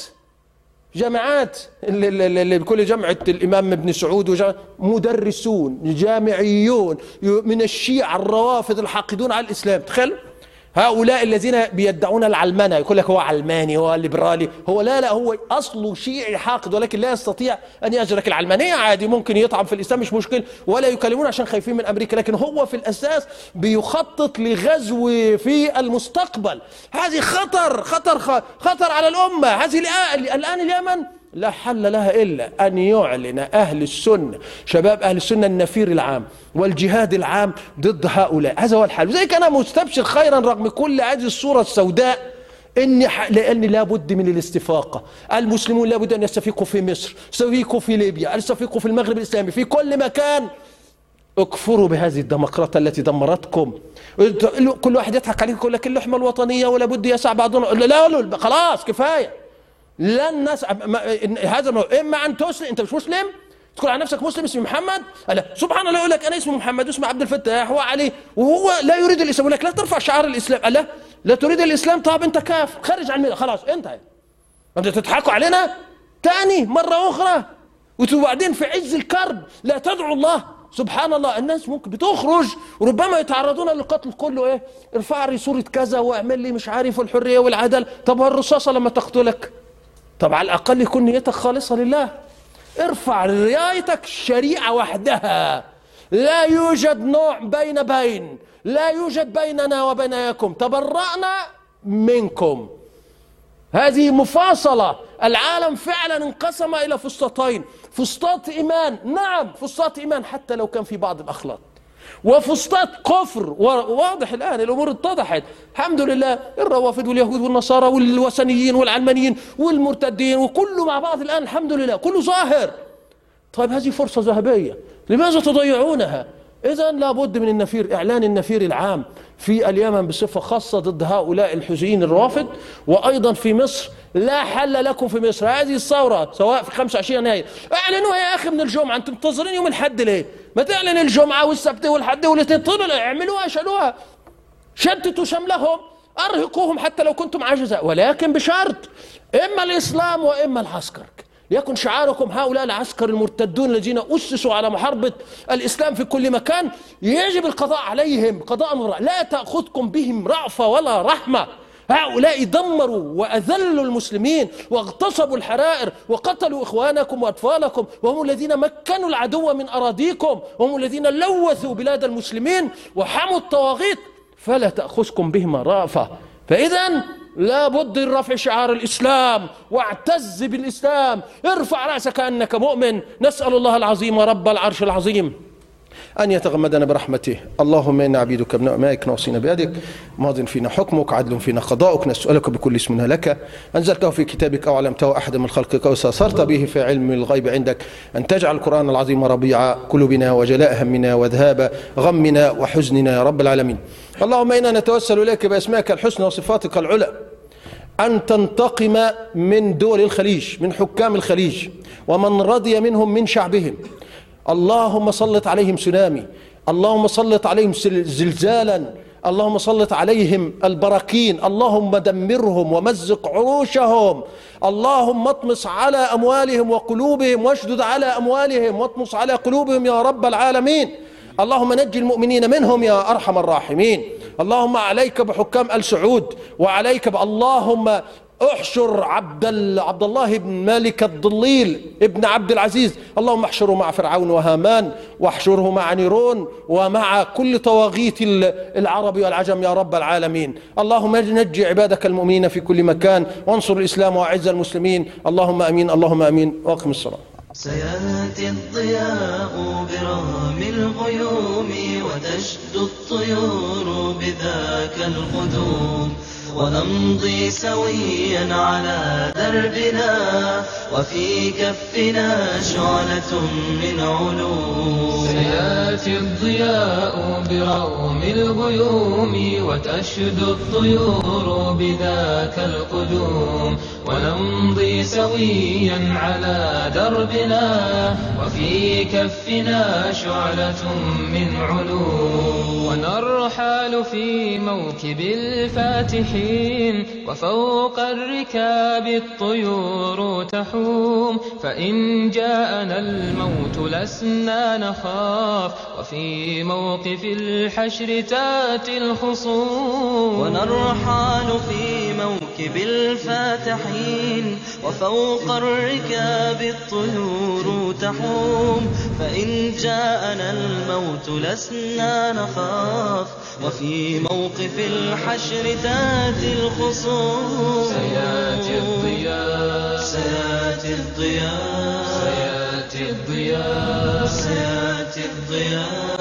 جامعات اللي بكل جامعة الإمام ابن سعود، مدرسون جامعيون من الشيعة الروافض الحاقدون على الإسلام. تخيل هؤلاء الذين بيدعون العلمنة، يقول لك هو علماني، هو ليبرالي، هو لا لا هو أصله شيعي حاقد، ولكن لا يستطيع أن يجرك العلمانية. عادي، ممكن يطعم في الإسلام، مش مشكل، ولا يكلمون عشان خايفين من أمريكا، لكن هو في الأساس بيخطط لغزو في المستقبل. هذه خطر خطر خطر على الأمة. هذه الآن اليمن لا حل لها إلا أن يعلن أهل السنة، شباب أهل السنة، النفير العام والجهاد العام ضد هؤلاء. هذا هو الحل. وزي كان مستبشر خيرا رغم كل هذه الصورة السوداء، إن لأن لابد من الاستفاقة. المسلمون لابد أن يستفيقوا في مصر، يستفيقوا في ليبيا، يستفيقوا في المغرب الإسلامي، في كل مكان. اكفروا بهذه الديمقراطية التي دمرتكم. كل واحد يضحك عليك يقول لك اللحمة الوطنية ولا بد يسعى بعضنا. لا لا خلاص كفاية. لن نسعى. هذا إما أن تسلم، أنت مش مسلم، تقول على نفسك مسلم اسمي محمد، لا سبحان الله، يقول لك أنا اسمي محمد واسمي عبد الفتاح وعلي، وهو لا يريد الإسلام، يقول لك لا ترفع شعار الإسلام. لا لا تريد الإسلام، طب أنت كاف، خرج عن الملة، خلاص انتهى. أنت تضحكوا علينا تاني مرة أخرى، وبعدين في عز الكرب لا تدعو الله. سبحان الله، الناس ممكن بتخرج وربما يتعرضون للقتل كله. ايه، ارفع لي صورة كذا واعمل لي مش عارف الحرية والعدل. طب الرصاصة لما تقتلك، طب على الأقل يكون نيتك خالصة لله. ارفع رايتك الشريعة وحدها، لا يوجد نوع بين بين، لا يوجد بيننا وبينكم، تبرأنا منكم. هذه مفاصلة. العالم فعلا انقسم إلى فسطاطين، فسطاط إيمان، نعم فسطاط إيمان حتى لو كان في بعض الأخلاق، وفسطاط كفر. واضح الآن، الأمور اتضحت الحمد لله. الروافض واليهود والنصارى والوثنيين والعلمانيين والمرتدين وكله مع بعض الآن الحمد لله، كله ظاهر. طيب هذه فرصة ذهبية، لماذا تضيعونها؟ إذا لابد من النفير، إعلان النفير العام في اليمن بصفة خاصة ضد هؤلاء الحوثيين الروافض، وأيضا في مصر. لا حل لكم في مصر. هذه الثورة سواء في خمسة وعشرين يناير، اعلنوها يا أخي من الجمعة. أنتم منتظرين يوم الحد ليه؟ ما تعلن الجمعة والسبت والحد والاثنين، طلعوا اعملوها، شالوها، شتتوا شملهم، أرهقوهم حتى لو كنتم عاجزة، ولكن بشرط إما الإسلام وإما العسكر. ليكن شعاركم هؤلاء العسكر المرتدون الذين أسسوا على محاربة الإسلام في كل مكان، يجب القضاء عليهم قضاء مرة، لا تأخذكم بهم رأفة ولا رحمة. هؤلاء دمروا وأذلوا المسلمين واغتصبوا الحرائر وقتلوا إخوانكم وأطفالكم، وهم الذين مكنوا العدو من أراضيكم، وهم الذين لوثوا بلاد المسلمين وحموا الطواغيت، فلا تأخذكم بهم رأفة. فإذا لا بد من رفع شعار الإسلام، واعتز بالإسلام، ارفع رأسك كأنك مؤمن. نسأل الله العظيم رب العرش العظيم أن يتغمدنا برحمته. اللهم إنا عبيدك ابناء أمائك ناصين بيدك، ماض فينا حكمك، عدل فينا قضاؤك، نسألك بكل اسم لك أنزلته في كتابك أو علمته أحدا من خلقك أو استأثرت به في علم الغيب عندك، أن تجعل القرآن العظيم ربيع قلوبنا وجلاء همنا وذهاب غمنا وحزننا يا رب العالمين. اللهم إنا نتوسل إليك بأسمائك الحسنى وصفاتك العلى أن تنتقم من دول الخليج، من حكام الخليج ومن رضي منهم من شعبهم. اللهم سلط عليهم سونامي، اللهم سلط عليهم زلزالا، اللهم سلط عليهم البراكين، اللهم دمرهم ومزق عروشهم، اللهم اطمس على أموالهم وقلوبهم واشدد على أموالهم واطمس على قلوبهم يا رب العالمين. اللهم نجي المؤمنين منهم يا أرحم الراحمين. اللهم عليك بحكام آل سعود، وعليك اللهم احشر عبد عبد الله بن مالك الضليل ابن عبد العزيز، اللهم احشره مع فرعون وهامان، واحشره مع نيرون ومع كل طواغيت العرب والعجم يا رب العالمين. اللهم نجي عبادك المؤمنين في كل مكان، وانصر الإسلام وأعز المسلمين. اللهم أمين، اللهم أمين. واقم الصلاة. سيأتي الضياء برغم الغيوم، وتشدو الطيور بذاك القدوم، ونمضي سويا على دربنا، وفي كفنا شعلة من علوم. سيأتي الضياء برغم الغيوم، وتشدو الطيور بذاك القدوم، ونمضي سويا على دربنا، وفي كفنا شعلة من علوم. ونرحل في موكب الفاتحين، وفوق الركاب الطيور تحوم، فإن جاءنا الموت لسنا نخاف، وفي موقف الحشر تاتي الخصوم. ونرحل في موكب الفاتحين، وفوق الركاب الطيور تحوم، فإن جاءنا الموت لسنا نخاف، وفي موقف الحشر تاتي الخصوم. سيأتي الضياء، سيأتي الضياء، سيأتي الضياء، سيأتي الضياء.